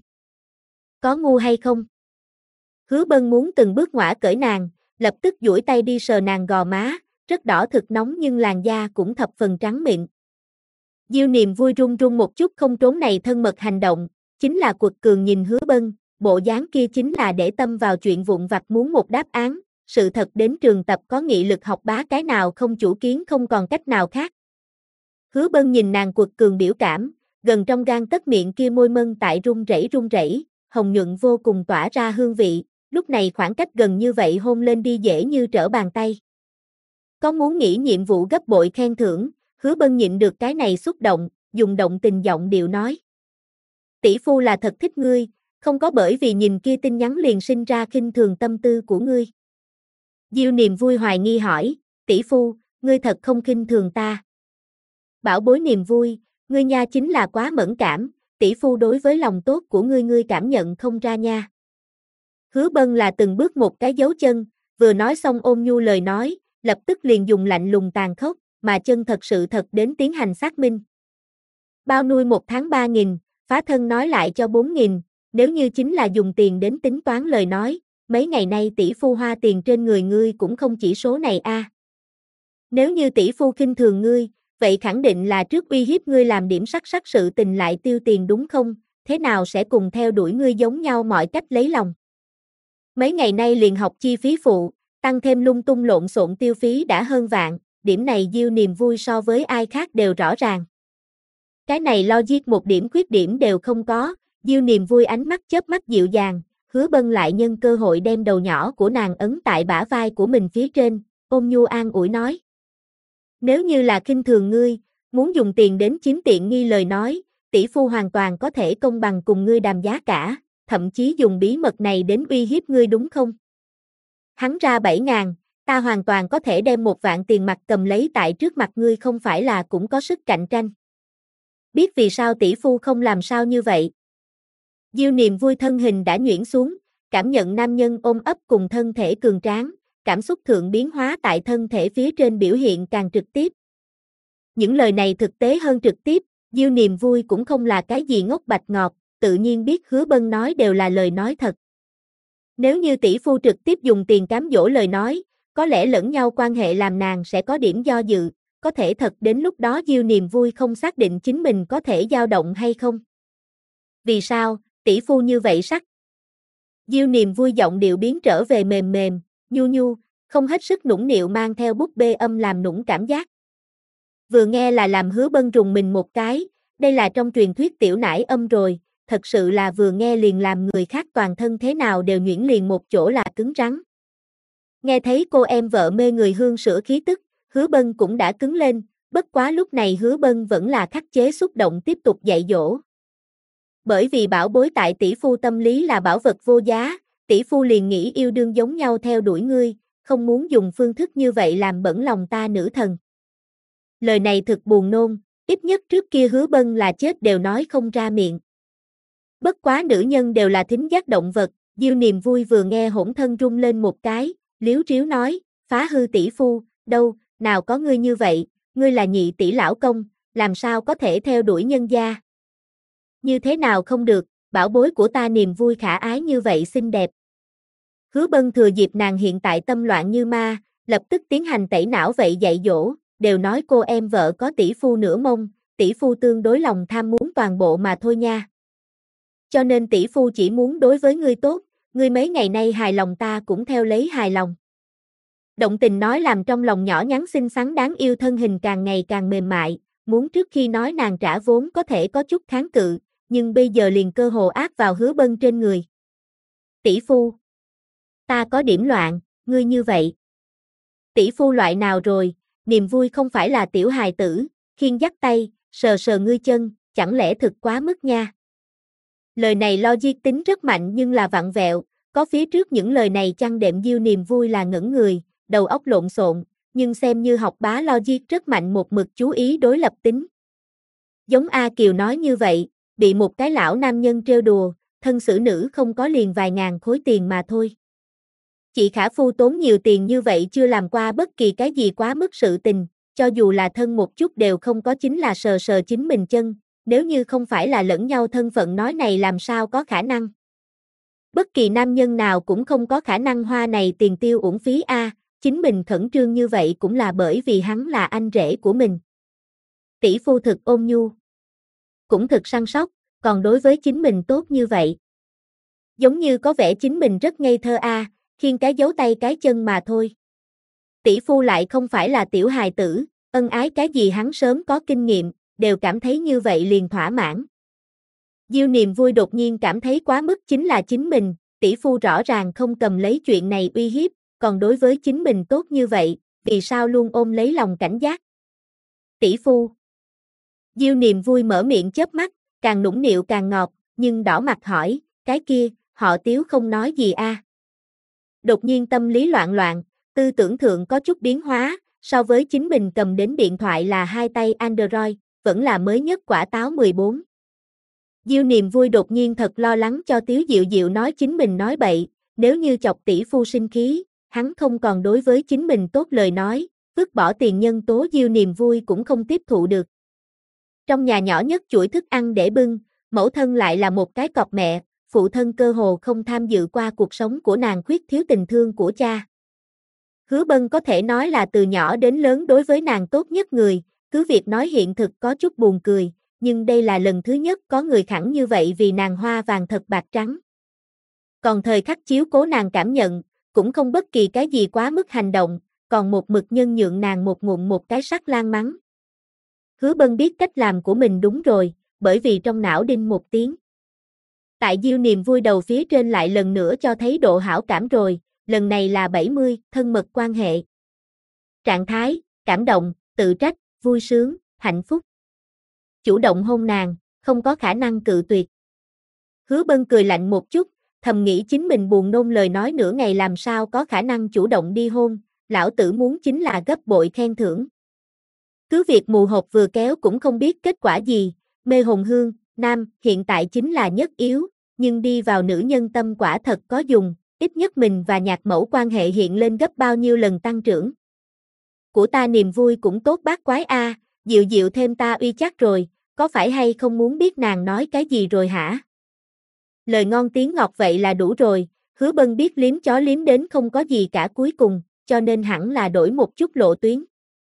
Có ngu hay không? Hứa Bân muốn từng bước ngoả cởi nàng, lập tức duỗi tay đi sờ nàng gò má, rất đỏ thực nóng nhưng làn da cũng thập phần trắng mịn. Diêu Niềm vui run run một chút không trốn này thân mật hành động, chính là quật cường nhìn Hứa Bân, bộ dáng kia chính là để tâm vào chuyện vụn vặt muốn một đáp án, sự thật đến trường tập có nghị lực học bá cái nào không chủ kiến không còn cách nào khác. Hứa Bân nhìn nàng quật cường biểu cảm, gần trong gang tấc miệng kia môi mân tại run rẩy, hồng nhuận vô cùng tỏa ra hương vị, lúc này khoảng cách gần như vậy hôn lên đi dễ như trở bàn tay. Có muốn nghĩ nhiệm vụ gấp bội khen thưởng, Hứa Bân nhịn được cái này xúc động, dùng động tình giọng điệu nói. Tỷ phu là thật thích ngươi, không có bởi vì nhìn kia tin nhắn liền sinh ra khinh thường tâm tư của ngươi. Diêu Niềm vui hoài nghi hỏi, tỷ phu, ngươi thật không khinh thường ta. Bảo bối Niềm vui, ngươi nha chính là quá mẫn cảm, tỷ phu đối với lòng tốt của ngươi cảm nhận không ra nha. Hứa Bân là từng bước một cái dấu chân, vừa nói xong ôn nhu lời nói, lập tức liền dùng lạnh lùng tàn khốc, mà chân thật sự thật đến tiến hành xác minh. Bao nuôi một tháng 3.000, phá thân nói lại cho 4.000, nếu như chính là dùng tiền đến tính toán lời nói, mấy ngày nay tỷ phu hoa tiền trên người ngươi cũng không chỉ số này a. Nếu như tỷ phu khinh thường ngươi, vậy khẳng định là trước uy hiếp ngươi làm điểm sắc sự tình lại tiêu tiền đúng không, thế nào sẽ cùng theo đuổi ngươi giống nhau mọi cách lấy lòng. Mấy ngày nay liền học chi phí phụ, tăng thêm lung tung lộn xộn tiêu phí đã hơn vạn, điểm này Diêu Niềm vui so với ai khác đều rõ ràng. Cái này logic một điểm khuyết điểm đều không có, Diêu Niềm vui ánh mắt chớp mắt dịu dàng, Hứa Bân lại nhân cơ hội đem đầu nhỏ của nàng ấn tại bả vai của mình phía trên, ôm nhu an ủi nói. Nếu như là khinh thường ngươi, muốn dùng tiền đến chiếm tiện nghi lời nói, tỷ phu hoàn toàn có thể công bằng cùng ngươi đàm giá cả, thậm chí dùng bí mật này đến uy hiếp ngươi đúng không? Hắn ra 7.000, ta hoàn toàn có thể đem 1 vạn tiền mặt cầm lấy tại trước mặt ngươi không phải là cũng có sức cạnh tranh. Biết vì sao tỷ phu không làm sao như vậy? Diêu Niềm Vui thân hình đã nhuyễn xuống, cảm nhận nam nhân ôm ấp cùng thân thể cường tráng, cảm xúc thượng biến hóa tại thân thể phía trên biểu hiện càng trực tiếp. Những lời này thực tế hơn trực tiếp, Diêu Niềm Vui cũng không là cái gì ngốc bạch ngọt, tự nhiên biết Hứa Bân nói đều là lời nói thật. Nếu như tỷ phu trực tiếp dùng tiền cám dỗ lời nói, có lẽ lẫn nhau quan hệ làm nàng sẽ có điểm do dự, có thể thật đến lúc đó Diêu Niềm Vui không xác định chính mình có thể dao động hay không. Vì sao, tỷ phu như vậy sắc? Diêu Niềm Vui giọng điệu biến trở về mềm mềm, nhu nhu, không hết sức nũng nịu mang theo búp bê âm làm nũng cảm giác. Vừa nghe là làm Hứa Bân rùng mình một cái, đây là trong truyền thuyết tiểu nải âm rồi, thật sự là vừa nghe liền làm người khác toàn thân thế nào đều nhuyễn liền một chỗ là cứng rắn. Nghe thấy cô em vợ mê người hương sữa khí tức, Hứa Bân cũng đã cứng lên, bất quá lúc này Hứa Bân vẫn là khắc chế xúc động tiếp tục dạy dỗ. Bởi vì bảo bối tại tỷ phu tâm lý là bảo vật vô giá, tỷ phu liền nghĩ yêu đương giống nhau theo đuổi ngươi, không muốn dùng phương thức như vậy làm bẩn lòng ta nữ thần. Lời này thực buồn nôn, ít nhất trước kia Hứa Bân là chết đều nói không ra miệng. Bất quá nữ nhân đều là thính giác động vật, Diêu Niềm Vui vừa nghe hỗn thân rung lên một cái, liếu riếu nói, phá hư tỷ phu, đâu, nào có ngươi như vậy, ngươi là nhị tỷ lão công, làm sao có thể theo đuổi nhân gia. Như thế nào không được, bảo bối của ta Niềm Vui khả ái như vậy xinh đẹp. Hứa Bân thừa dịp nàng hiện tại tâm loạn như ma, lập tức tiến hành tẩy não vậy dạy dỗ, đều nói cô em vợ có tỷ phu nửa mông, tỷ phu tương đối lòng tham muốn toàn bộ mà thôi nha. Cho nên tỷ phu chỉ muốn đối với ngươi tốt, ngươi mấy ngày nay hài lòng ta cũng theo lấy hài lòng. Động tình nói làm trong lòng nhỏ nhắn xinh xắn đáng yêu thân hình càng ngày càng mềm mại, muốn trước khi nói nàng trả vốn có thể có chút kháng cự, nhưng bây giờ liền cơ hồ áp vào Hứa Bân trên người. Tỷ phu, ta có điểm loạn, ngươi như vậy. Tỷ phu loại nào rồi, Niềm Vui không phải là tiểu hài tử, khiêng dắt tay, sờ sờ ngươi chân, chẳng lẽ thực quá mức nha. Lời này logic tính rất mạnh nhưng là vặn vẹo, có phía trước những lời này chăng đệm Diêu Niềm Vui là ngẩn người, đầu óc lộn xộn, nhưng xem như học bá logic rất mạnh một mực chú ý đối lập tính. Giống A Kiều nói như vậy, bị một cái lão nam nhân trêu đùa, thân xử nữ không có liền vài ngàn khối tiền mà thôi. Chị Khả Phu tốn nhiều tiền như vậy chưa làm qua bất kỳ cái gì quá mức sự tình, cho dù là thân một chút đều không có chính là sờ sờ chính mình chân, nếu như không phải là lẫn nhau thân phận nói này làm sao có khả năng. Bất kỳ nam nhân nào cũng không có khả năng hoa này tiền tiêu uổng phí a, chính mình khẩn trương như vậy cũng là bởi vì hắn là anh rể của mình. Tỷ phu thực ôn nhu, cũng thực săn sóc, còn đối với chính mình tốt như vậy. Giống như có vẻ chính mình rất ngây thơ a, khiêng cái dấu tay cái chân mà thôi. Tỷ phu lại không phải là tiểu hài tử, ân ái cái gì hắn sớm có kinh nghiệm, đều cảm thấy như vậy liền thỏa mãn. Diêu Niềm Vui đột nhiên cảm thấy quá mức chính là chính mình, tỷ phu rõ ràng không cầm lấy chuyện này uy hiếp, còn đối với chính mình tốt như vậy, vì sao luôn ôm lấy lòng cảnh giác. Tỷ phu. Diêu Niềm Vui mở miệng chớp mắt, càng nũng nịu càng ngọt, nhưng đỏ mặt hỏi, cái kia, họ Tiếu không nói gì a? Đột nhiên tâm lý loạn loạn, tư tưởng thượng có chút biến hóa, so với chính mình cầm đến điện thoại là hai tay Android, vẫn là mới nhất quả táo 14. Diêu Niềm Vui đột nhiên thật lo lắng cho Tiếu Diệu Diệu nói chính mình nói bậy, nếu như chọc tỷ phu sinh khí, hắn không còn đối với chính mình tốt lời nói, vứt bỏ tiền nhân tố Diêu Niềm Vui cũng không tiếp thụ được. Trong nhà nhỏ nhất chuỗi thức ăn để bưng, mẫu thân lại là một cái cọp mẹ, phụ thân cơ hồ không tham dự qua cuộc sống của nàng khuyết thiếu tình thương của cha. Hứa Bân có thể nói là từ nhỏ đến lớn đối với nàng tốt nhất người, cứ việc nói hiện thực có chút buồn cười, nhưng đây là lần thứ nhất có người khẳng như vậy vì nàng hoa vàng thật bạc trắng. Còn thời khắc chiếu cố nàng cảm nhận, cũng không bất kỳ cái gì quá mức hành động, còn một mực nhân nhượng nàng một ngụm một cái sắc lan mắng. Hứa Bân biết cách làm của mình đúng rồi, bởi vì trong não đinh một tiếng. Tại Diêu Niềm Vui đầu phía trên lại lần nữa cho thấy độ hảo cảm rồi, lần này là 70, thân mật quan hệ. Trạng thái, cảm động, tự trách, vui sướng, hạnh phúc. Chủ động hôn nàng, không có khả năng cự tuyệt. Hứa Bân cười lạnh một chút, thầm nghĩ chính mình buồn nôn lời nói nửa ngày làm sao có khả năng chủ động đi hôn, lão tử muốn chính là gấp bội khen thưởng. Cứ việc mù hộp vừa kéo cũng không biết kết quả gì, mê hồn hương, nam, hiện tại chính là nhất yếu, nhưng đi vào nữ nhân tâm quả thật có dùng, ít nhất mình và nhạc mẫu quan hệ hiện lên gấp bao nhiêu lần tăng trưởng. Của ta niềm vui cũng tốt bác quái a, dịu dịu thêm ta uy chắc rồi, có phải hay không muốn biết nàng nói cái gì rồi hả? Lời ngon tiếng ngọt vậy là đủ rồi, Hứa Bân biết liếm chó liếm đến không có gì cả cuối cùng, cho nên hẳn là đổi một chút lộ tuyến.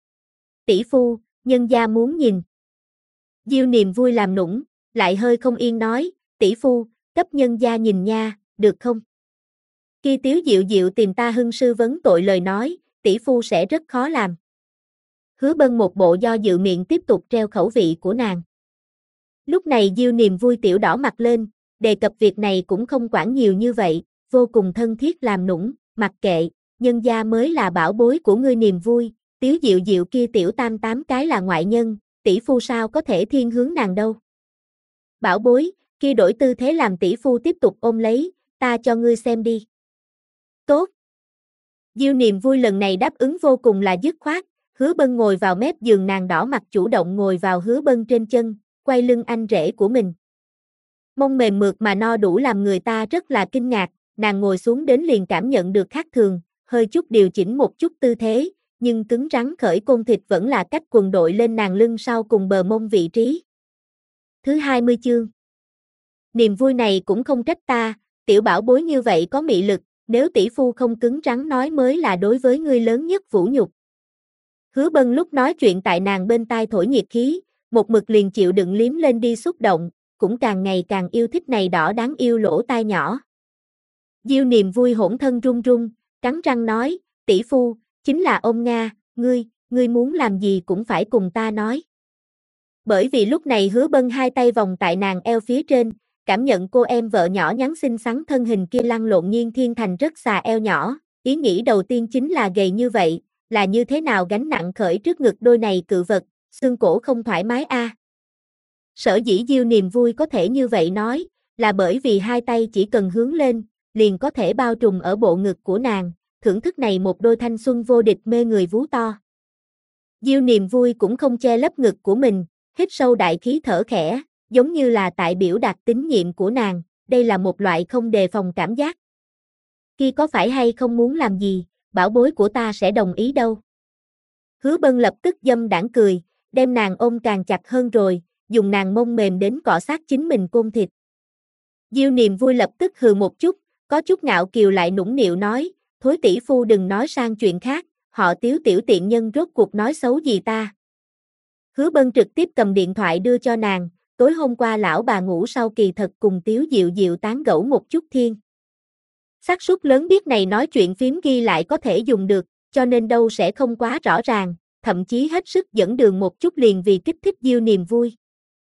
Tỷ phu, nhân gia muốn nhìn. Diêu niềm vui làm nũng, lại hơi không yên nói, tỷ phu, cấp nhân gia nhìn nha, được không? Khi Tiếu Diệu Diệu tìm ta hưng sư vấn tội lời nói, tỷ phu sẽ rất khó làm. Hứa Bân một bộ do dự miệng tiếp tục treo khẩu vị của nàng. Lúc này Diêu niềm vui tiểu đỏ mặt lên, đề cập việc này cũng không quản nhiều như vậy, vô cùng thân thiết làm nũng, mặc kệ, nhân gia mới là bảo bối của ngươi niềm vui, Tiếu Diệu Diệu kia tiểu tam tám cái là ngoại nhân, tỷ phu sao có thể thiên hướng nàng đâu. Bảo bối, kia đổi tư thế làm tỷ phu tiếp tục ôm lấy, ta cho ngươi xem đi. Tốt. Diêu niềm vui lần này đáp ứng vô cùng là dứt khoát, Hứa Bân ngồi vào mép giường nàng đỏ mặt chủ động ngồi vào Hứa Bân trên chân, quay lưng anh rể của mình. Mông mềm mượt mà no đủ làm người ta rất là kinh ngạc, nàng ngồi xuống đến liền cảm nhận được khác thường, hơi chút điều chỉnh một chút tư thế, nhưng cứng rắn khởi côn thịt vẫn là cách quần đội lên nàng lưng sau cùng bờ mông vị trí. Thứ 20 chương. Niềm vui này cũng không trách ta, tiểu bảo bối như vậy có mị lực, nếu tỷ phu không cứng rắn nói mới là đối với ngươi lớn nhất vũ nhục. Hứa Bân lúc nói chuyện tại nàng bên tai thổi nhiệt khí, một mực liền chịu đựng liếm lên đi xúc động, cũng càng ngày càng yêu thích này đỏ đáng yêu lỗ tai nhỏ. Diêu niềm vui hỗn thân run run, cắn răng nói, tỷ phu, chính là ôm Nga, ngươi muốn làm gì cũng phải cùng ta nói. Bởi vì lúc này Hứa Bân hai tay vòng tại nàng eo phía trên, cảm nhận cô em vợ nhỏ nhắn xinh xắn thân hình kia lăn lộn nghiêng thiên thành rất xà eo nhỏ, ý nghĩ đầu tiên chính là gầy như vậy, là như thế nào gánh nặng khởi trước ngực đôi này cự vật, xương cổ không thoải mái a. Sở dĩ Diêu niềm vui có thể như vậy nói, là bởi vì hai tay chỉ cần hướng lên, liền có thể bao trùm ở bộ ngực của nàng, thưởng thức này một đôi thanh xuân vô địch mê người vú to. Diêu niềm vui cũng không che lấp ngực của mình, hít sâu đại khí thở khẽ, giống như là tại biểu đạt tín nhiệm của nàng, đây là một loại không đề phòng cảm giác. Khi có phải hay không muốn làm gì, bảo bối của ta sẽ đồng ý đâu. Hứa Bân lập tức dâm đãng cười, đem nàng ôm càng chặt hơn rồi, dùng nàng mông mềm đến cọ sát chính mình côn thịt. Diêu niềm vui lập tức hừ một chút, có chút ngạo kiều lại nũng nịu nói, thối tỷ phu đừng nói sang chuyện khác, họ Tiếu tiểu tiện nhân rốt cuộc nói xấu gì ta. Hứa Bân trực tiếp cầm điện thoại đưa cho nàng, tối hôm qua lão bà ngủ sau kỳ thật cùng Tiếu Diệu Diệu tán gẫu một chút thiên. Xác suất lớn biết này nói chuyện phím ghi lại có thể dùng được, cho nên đâu sẽ không quá rõ ràng, thậm chí hết sức dẫn đường một chút liền vì kích thích Diêu niềm vui.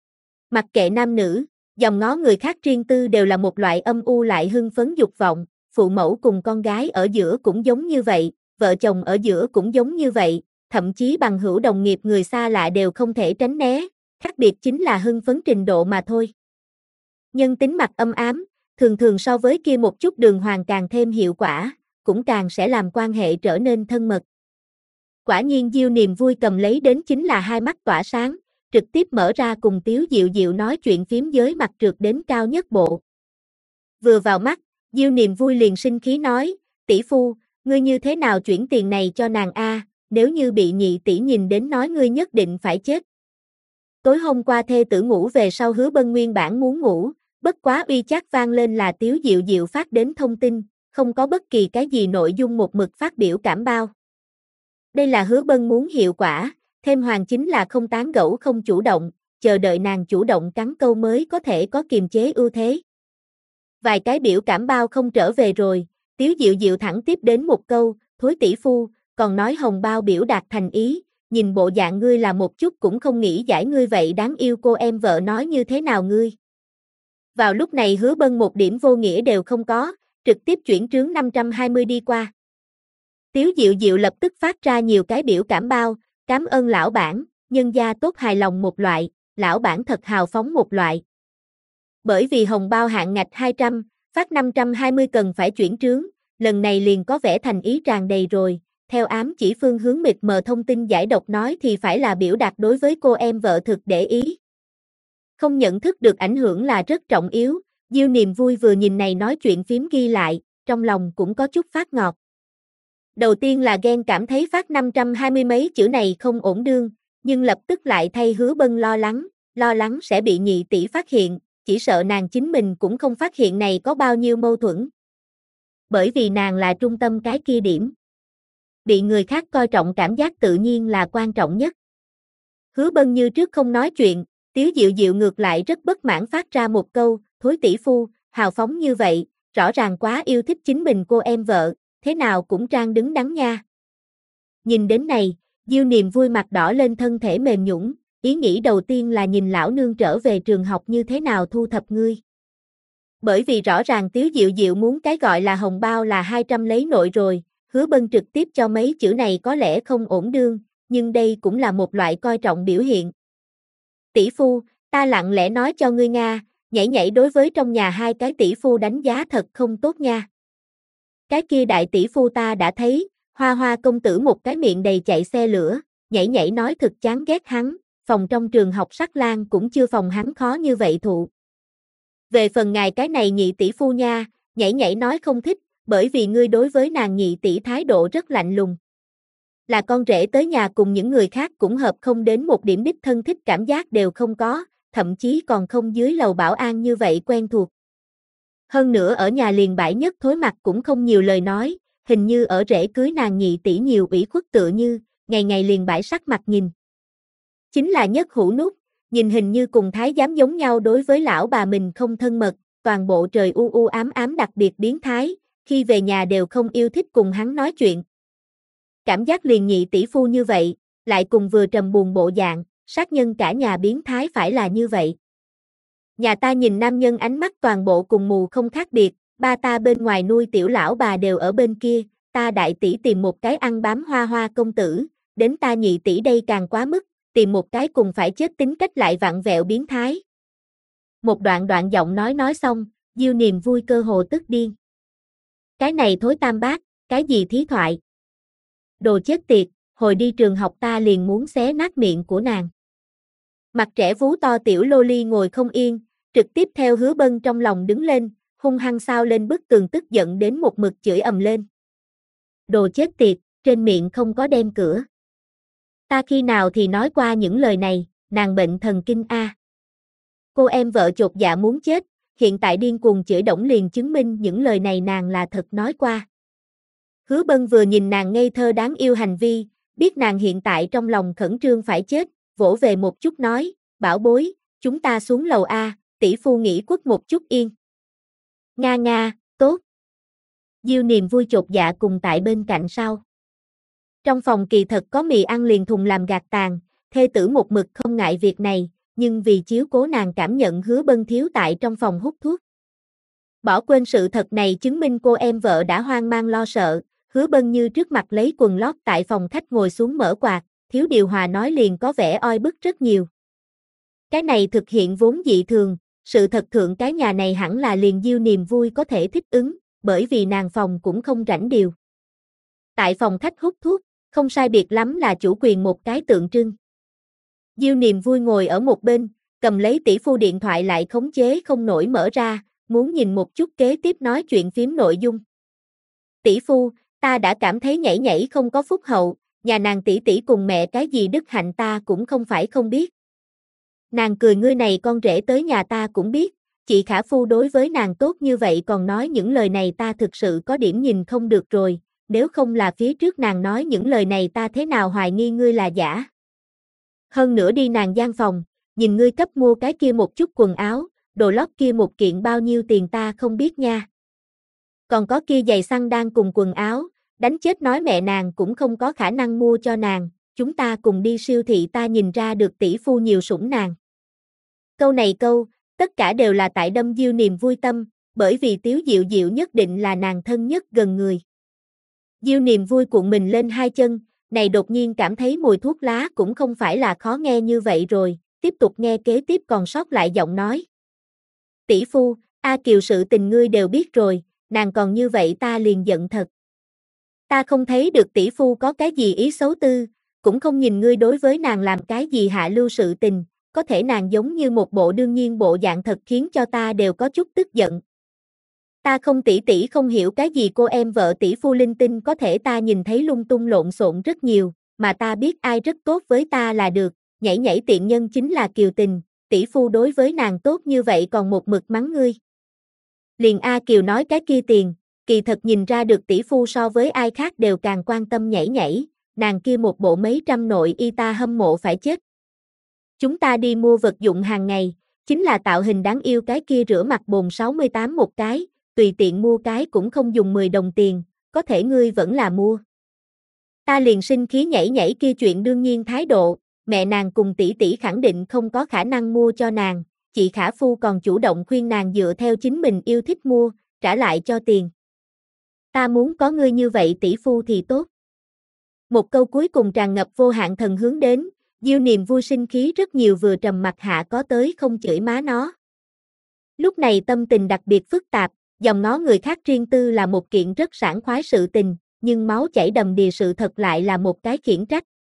Mặc kệ nam nữ, dòng ngó người khác riêng tư đều là một loại âm u lại hưng phấn dục vọng, phụ mẫu cùng con gái ở giữa cũng giống như vậy, vợ chồng ở giữa cũng giống như vậy, thậm chí bằng hữu đồng nghiệp người xa lạ đều không thể tránh né, khác biệt chính là hưng phấn trình độ mà thôi. Nhân tính mặt âm ám, thường thường so với kia một chút đường hoàng càng thêm hiệu quả, cũng càng sẽ làm quan hệ trở nên thân mật. Quả nhiên Diêu niềm vui cầm lấy đến chính là hai mắt tỏa sáng, trực tiếp mở ra cùng Tiếu Diệu Diệu nói chuyện phím giới mặt trượt đến cao nhất bộ. Vừa vào mắt, Diêu niềm vui liền sinh khí nói, tỷ phu, ngươi như thế nào chuyển tiền này cho nàng a? Nếu như bị nhị tỷ nhìn đến nói ngươi nhất định phải chết. Tối hôm qua thê tử ngủ về sau Hứa Bân nguyên bản muốn ngủ, bất quá uy chắc vang lên là Tiếu Diệu Diệu phát đến thông tin, không có bất kỳ cái gì nội dung một mực phát biểu cảm bao. Đây là Hứa Bân muốn hiệu quả, thêm hoàng chính là không tán gẫu không chủ động, chờ đợi nàng chủ động cắn câu mới có thể có kiềm chế ưu thế. Vài cái biểu cảm bao không trở về rồi, Tiếu Diệu Diệu thẳng tiếp đến một câu, thối tỷ phu, còn nói hồng bao biểu đạt thành ý, nhìn bộ dạng ngươi là một chút cũng không nghĩ giải ngươi vậy đáng yêu cô em vợ nói như thế nào ngươi. Vào lúc này Hứa Bân một điểm vô nghĩa đều không có, trực tiếp chuyển trướng 520 đi qua. Tiếu Diệu Diệu lập tức phát ra nhiều cái biểu cảm bao, cảm ơn lão bản, nhân gia tốt hài lòng một loại, lão bản thật hào phóng một loại. Bởi vì hồng bao hạn ngạch 200, phát 520 cần phải chuyển trướng, lần này liền có vẻ thành ý tràn đầy rồi, theo ám chỉ phương hướng mịt mờ thông tin giải độc nói thì phải là biểu đạt đối với cô em vợ thực để ý. Không nhận thức được ảnh hưởng là rất trọng yếu, Diêu Niềm Vui vừa nhìn này nói chuyện phím ghi lại, trong lòng cũng có chút phát ngọt. Đầu tiên là ghen cảm thấy phát 520 mấy chữ này không ổn đương, nhưng lập tức lại thay Hứa Bân lo lắng sẽ bị nhị tỷ phát hiện, chỉ sợ nàng chính mình cũng không phát hiện này có bao nhiêu mâu thuẫn. Bởi vì nàng là trung tâm cái kia điểm. Bị người khác coi trọng cảm giác tự nhiên là quan trọng nhất. Hứa Bân như trước không nói chuyện, Tiếu Diệu Diệu ngược lại rất bất mãn phát ra một câu, thối tỷ phu, hào phóng như vậy, rõ ràng quá yêu thích chính mình cô em vợ, thế nào cũng trang đứng đắn nha. Nhìn đến này, Diêu Niềm Vui mặt đỏ lên thân thể mềm nhũn, ý nghĩ đầu tiên là nhìn lão nương trở về trường học như thế nào thu thập ngươi. Bởi vì rõ ràng Tiếu Diệu Diệu muốn cái gọi là hồng bao là 200 lấy nội rồi, Hứa Bân trực tiếp cho mấy chữ này có lẽ không ổn đương, nhưng đây cũng là một loại coi trọng biểu hiện. Tỷ phu, ta lặng lẽ nói cho ngươi Nga, nhảy nhảy đối với trong nhà hai cái tỷ phu đánh giá thật không tốt nha. Cái kia đại tỷ phu ta đã thấy, Hoa Hoa công tử một cái miệng đầy chạy xe lửa, nhảy nhảy nói thực chán ghét hắn, phòng trong trường học Sắc Lang cũng chưa phòng hắn khó như vậy thụ. Về phần ngài cái này nhị tỷ phu nha, nhảy nhảy nói không thích, bởi vì ngươi đối với nàng nhị tỷ thái độ rất lạnh lùng. Là con rể tới nhà cùng những người khác cũng hợp không đến một điểm đích thân thích cảm giác đều không có, thậm chí còn không dưới lầu bảo an như vậy quen thuộc. Hơn nữa ở nhà liền bãi nhất thối mặt cũng không nhiều lời nói, hình như ở rể cưới nàng nhị tỷ nhiều ủy khuất tựa như, ngày ngày liền bãi sắc mặt nhìn. Chính là nhất hữu nút, nhìn hình như cùng thái giám giống nhau đối với lão bà mình không thân mật, toàn bộ trời u u ám ám đặc biệt biến thái, khi về nhà đều không yêu thích cùng hắn nói chuyện. Cảm giác liền nhị tỷ phu như vậy, lại cùng vừa trầm buồn bộ dạng, sát nhân cả nhà biến thái phải là như vậy. Nhà ta nhìn nam nhân ánh mắt toàn bộ cùng mù không khác biệt, ba ta bên ngoài nuôi tiểu lão bà đều ở bên kia, ta đại tỷ tìm một cái ăn bám Hoa Hoa công tử, đến ta nhị tỷ đây càng quá mức, tìm một cái cùng phải chết tính cách lại vặn vẹo biến thái. Một đoạn giọng nói xong, Diêu Niềm Vui cơ hồ tức điên. Cái này thối tam bát, cái gì thí thoại? Đồ chết tiệt, hồi đi trường học ta liền muốn xé nát miệng của nàng. Mặt trẻ vú to tiểu loli ngồi không yên, trực tiếp theo Hứa Bân trong lòng đứng lên, hung hăng sao lên bức tường tức giận đến một mực chửi ầm lên. Đồ chết tiệt, trên miệng không có đem cửa. Ta khi nào thì nói qua những lời này, nàng bệnh thần kinh a. Cô em vợ chột dạ muốn chết, hiện tại điên cuồng chửi đổng liền chứng minh những lời này nàng là thật nói qua. Hứa Bân vừa nhìn nàng ngây thơ đáng yêu hành vi, biết nàng hiện tại trong lòng khẩn trương phải chết, vỗ về một chút nói, bảo bối, chúng ta xuống lầu A, tỷ phu nghỉ quất một chút yên. Nga nga, tốt. Diêu Niềm Vui chột dạ cùng tại bên cạnh sau. Trong phòng kỳ thật có mì ăn liền thùng làm gạt tàn, thê tử một mực không ngại việc này, nhưng vì chiếu cố nàng cảm nhận Hứa Bân thiếu tại trong phòng hút thuốc. Bỏ quên sự thật này chứng minh cô em vợ đã hoang mang lo sợ, Hứa Bân như trước mặt lấy quần lót tại phòng khách ngồi xuống mở quạt, thiếu điều hòa nói liền có vẻ oi bức rất nhiều. Cái này thực hiện vốn dị thường, sự thật thượng cái nhà này hẳn là liền Diêu Niềm Vui có thể thích ứng, bởi vì nàng phòng cũng không rảnh điều. Tại phòng khách hút thuốc, không sai biệt lắm là chủ quyền một cái tượng trưng. Diêu Niềm Vui ngồi ở một bên, cầm lấy tỷ phu điện thoại lại khống chế không nổi mở ra, muốn nhìn một chút kế tiếp nói chuyện phím nội dung. Tỷ phu, ta đã cảm thấy nhảy nhảy không có phúc hậu, nhà nàng tỷ tỷ cùng mẹ cái gì đức hạnh ta cũng không phải không biết. Nàng cười ngươi này con rể tới nhà ta cũng biết, chị Khả Phu đối với nàng tốt như vậy còn nói những lời này ta thực sự có điểm nhìn không được rồi, nếu không là phía trước nàng nói những lời này ta thế nào hoài nghi ngươi là giả. Hơn nữa đi nàng gian phòng, nhìn ngươi cấp mua cái kia một chút quần áo, đồ lót kia một kiện bao nhiêu tiền ta không biết nha. Còn có kia giày xăng đang cùng quần áo, đánh chết nói mẹ nàng cũng không có khả năng mua cho nàng, chúng ta cùng đi siêu thị ta nhìn ra được tỷ phu nhiều sủng nàng. Câu này tất cả đều là tại đâm Diêu Niềm Vui tâm, bởi vì Tiếu Diệu Diệu nhất định là nàng thân nhất gần người. Diêu Niềm Vui cuộn mình lên hai chân, này đột nhiên cảm thấy mùi thuốc lá cũng không phải là khó nghe như vậy rồi, tiếp tục nghe kế tiếp còn sót lại giọng nói. Tỷ phu, A Kiều sự tình ngươi đều biết rồi, nàng còn như vậy ta liền giận thật. Ta không thấy được tỷ phu có cái gì ý xấu tư, cũng không nhìn ngươi đối với nàng làm cái gì hạ lưu sự tình, có thể nàng giống như một bộ đương nhiên bộ dạng thật khiến cho ta đều có chút tức giận. Ta không tỷ không hiểu cái gì cô em vợ tỷ phu linh tinh có thể ta nhìn thấy lung tung lộn xộn rất nhiều, mà ta biết ai rất tốt với ta là được, nhảy tiện nhân chính là Kiều Tình, tỷ phu đối với nàng tốt như vậy còn một mực mắng ngươi. Liền A Kiều nói cái kia tiền, kỳ thật nhìn ra được tỷ phu so với ai khác đều càng quan tâm nhảy, nàng kia một bộ mấy trăm nội y ta hâm mộ phải chết. Chúng ta đi mua vật dụng hàng ngày, chính là tạo hình đáng yêu cái kia rửa mặt bồn 68 một cái, tùy tiện mua cái cũng không dùng 10 đồng tiền, có thể ngươi vẫn là mua. Ta liền sinh khí nhảy kia chuyện đương nhiên thái độ, mẹ nàng cùng tỷ khẳng định không có khả năng mua cho nàng, chị Khả Phu còn chủ động khuyên nàng dựa theo chính mình yêu thích mua, trả lại cho tiền. Ta muốn có ngươi như vậy tỷ phu thì tốt. Một câu cuối cùng tràn ngập vô hạn thần hướng đến, Diêu niềm vui sinh khí rất nhiều vừa trầm mặt hạ có tới không chửi má nó. Lúc này tâm tình đặc biệt phức tạp, dòng nó người khác riêng tư là một kiện rất sảng khoái sự tình, nhưng máu chảy đầm đìa sự thật lại là một cái khiển trách,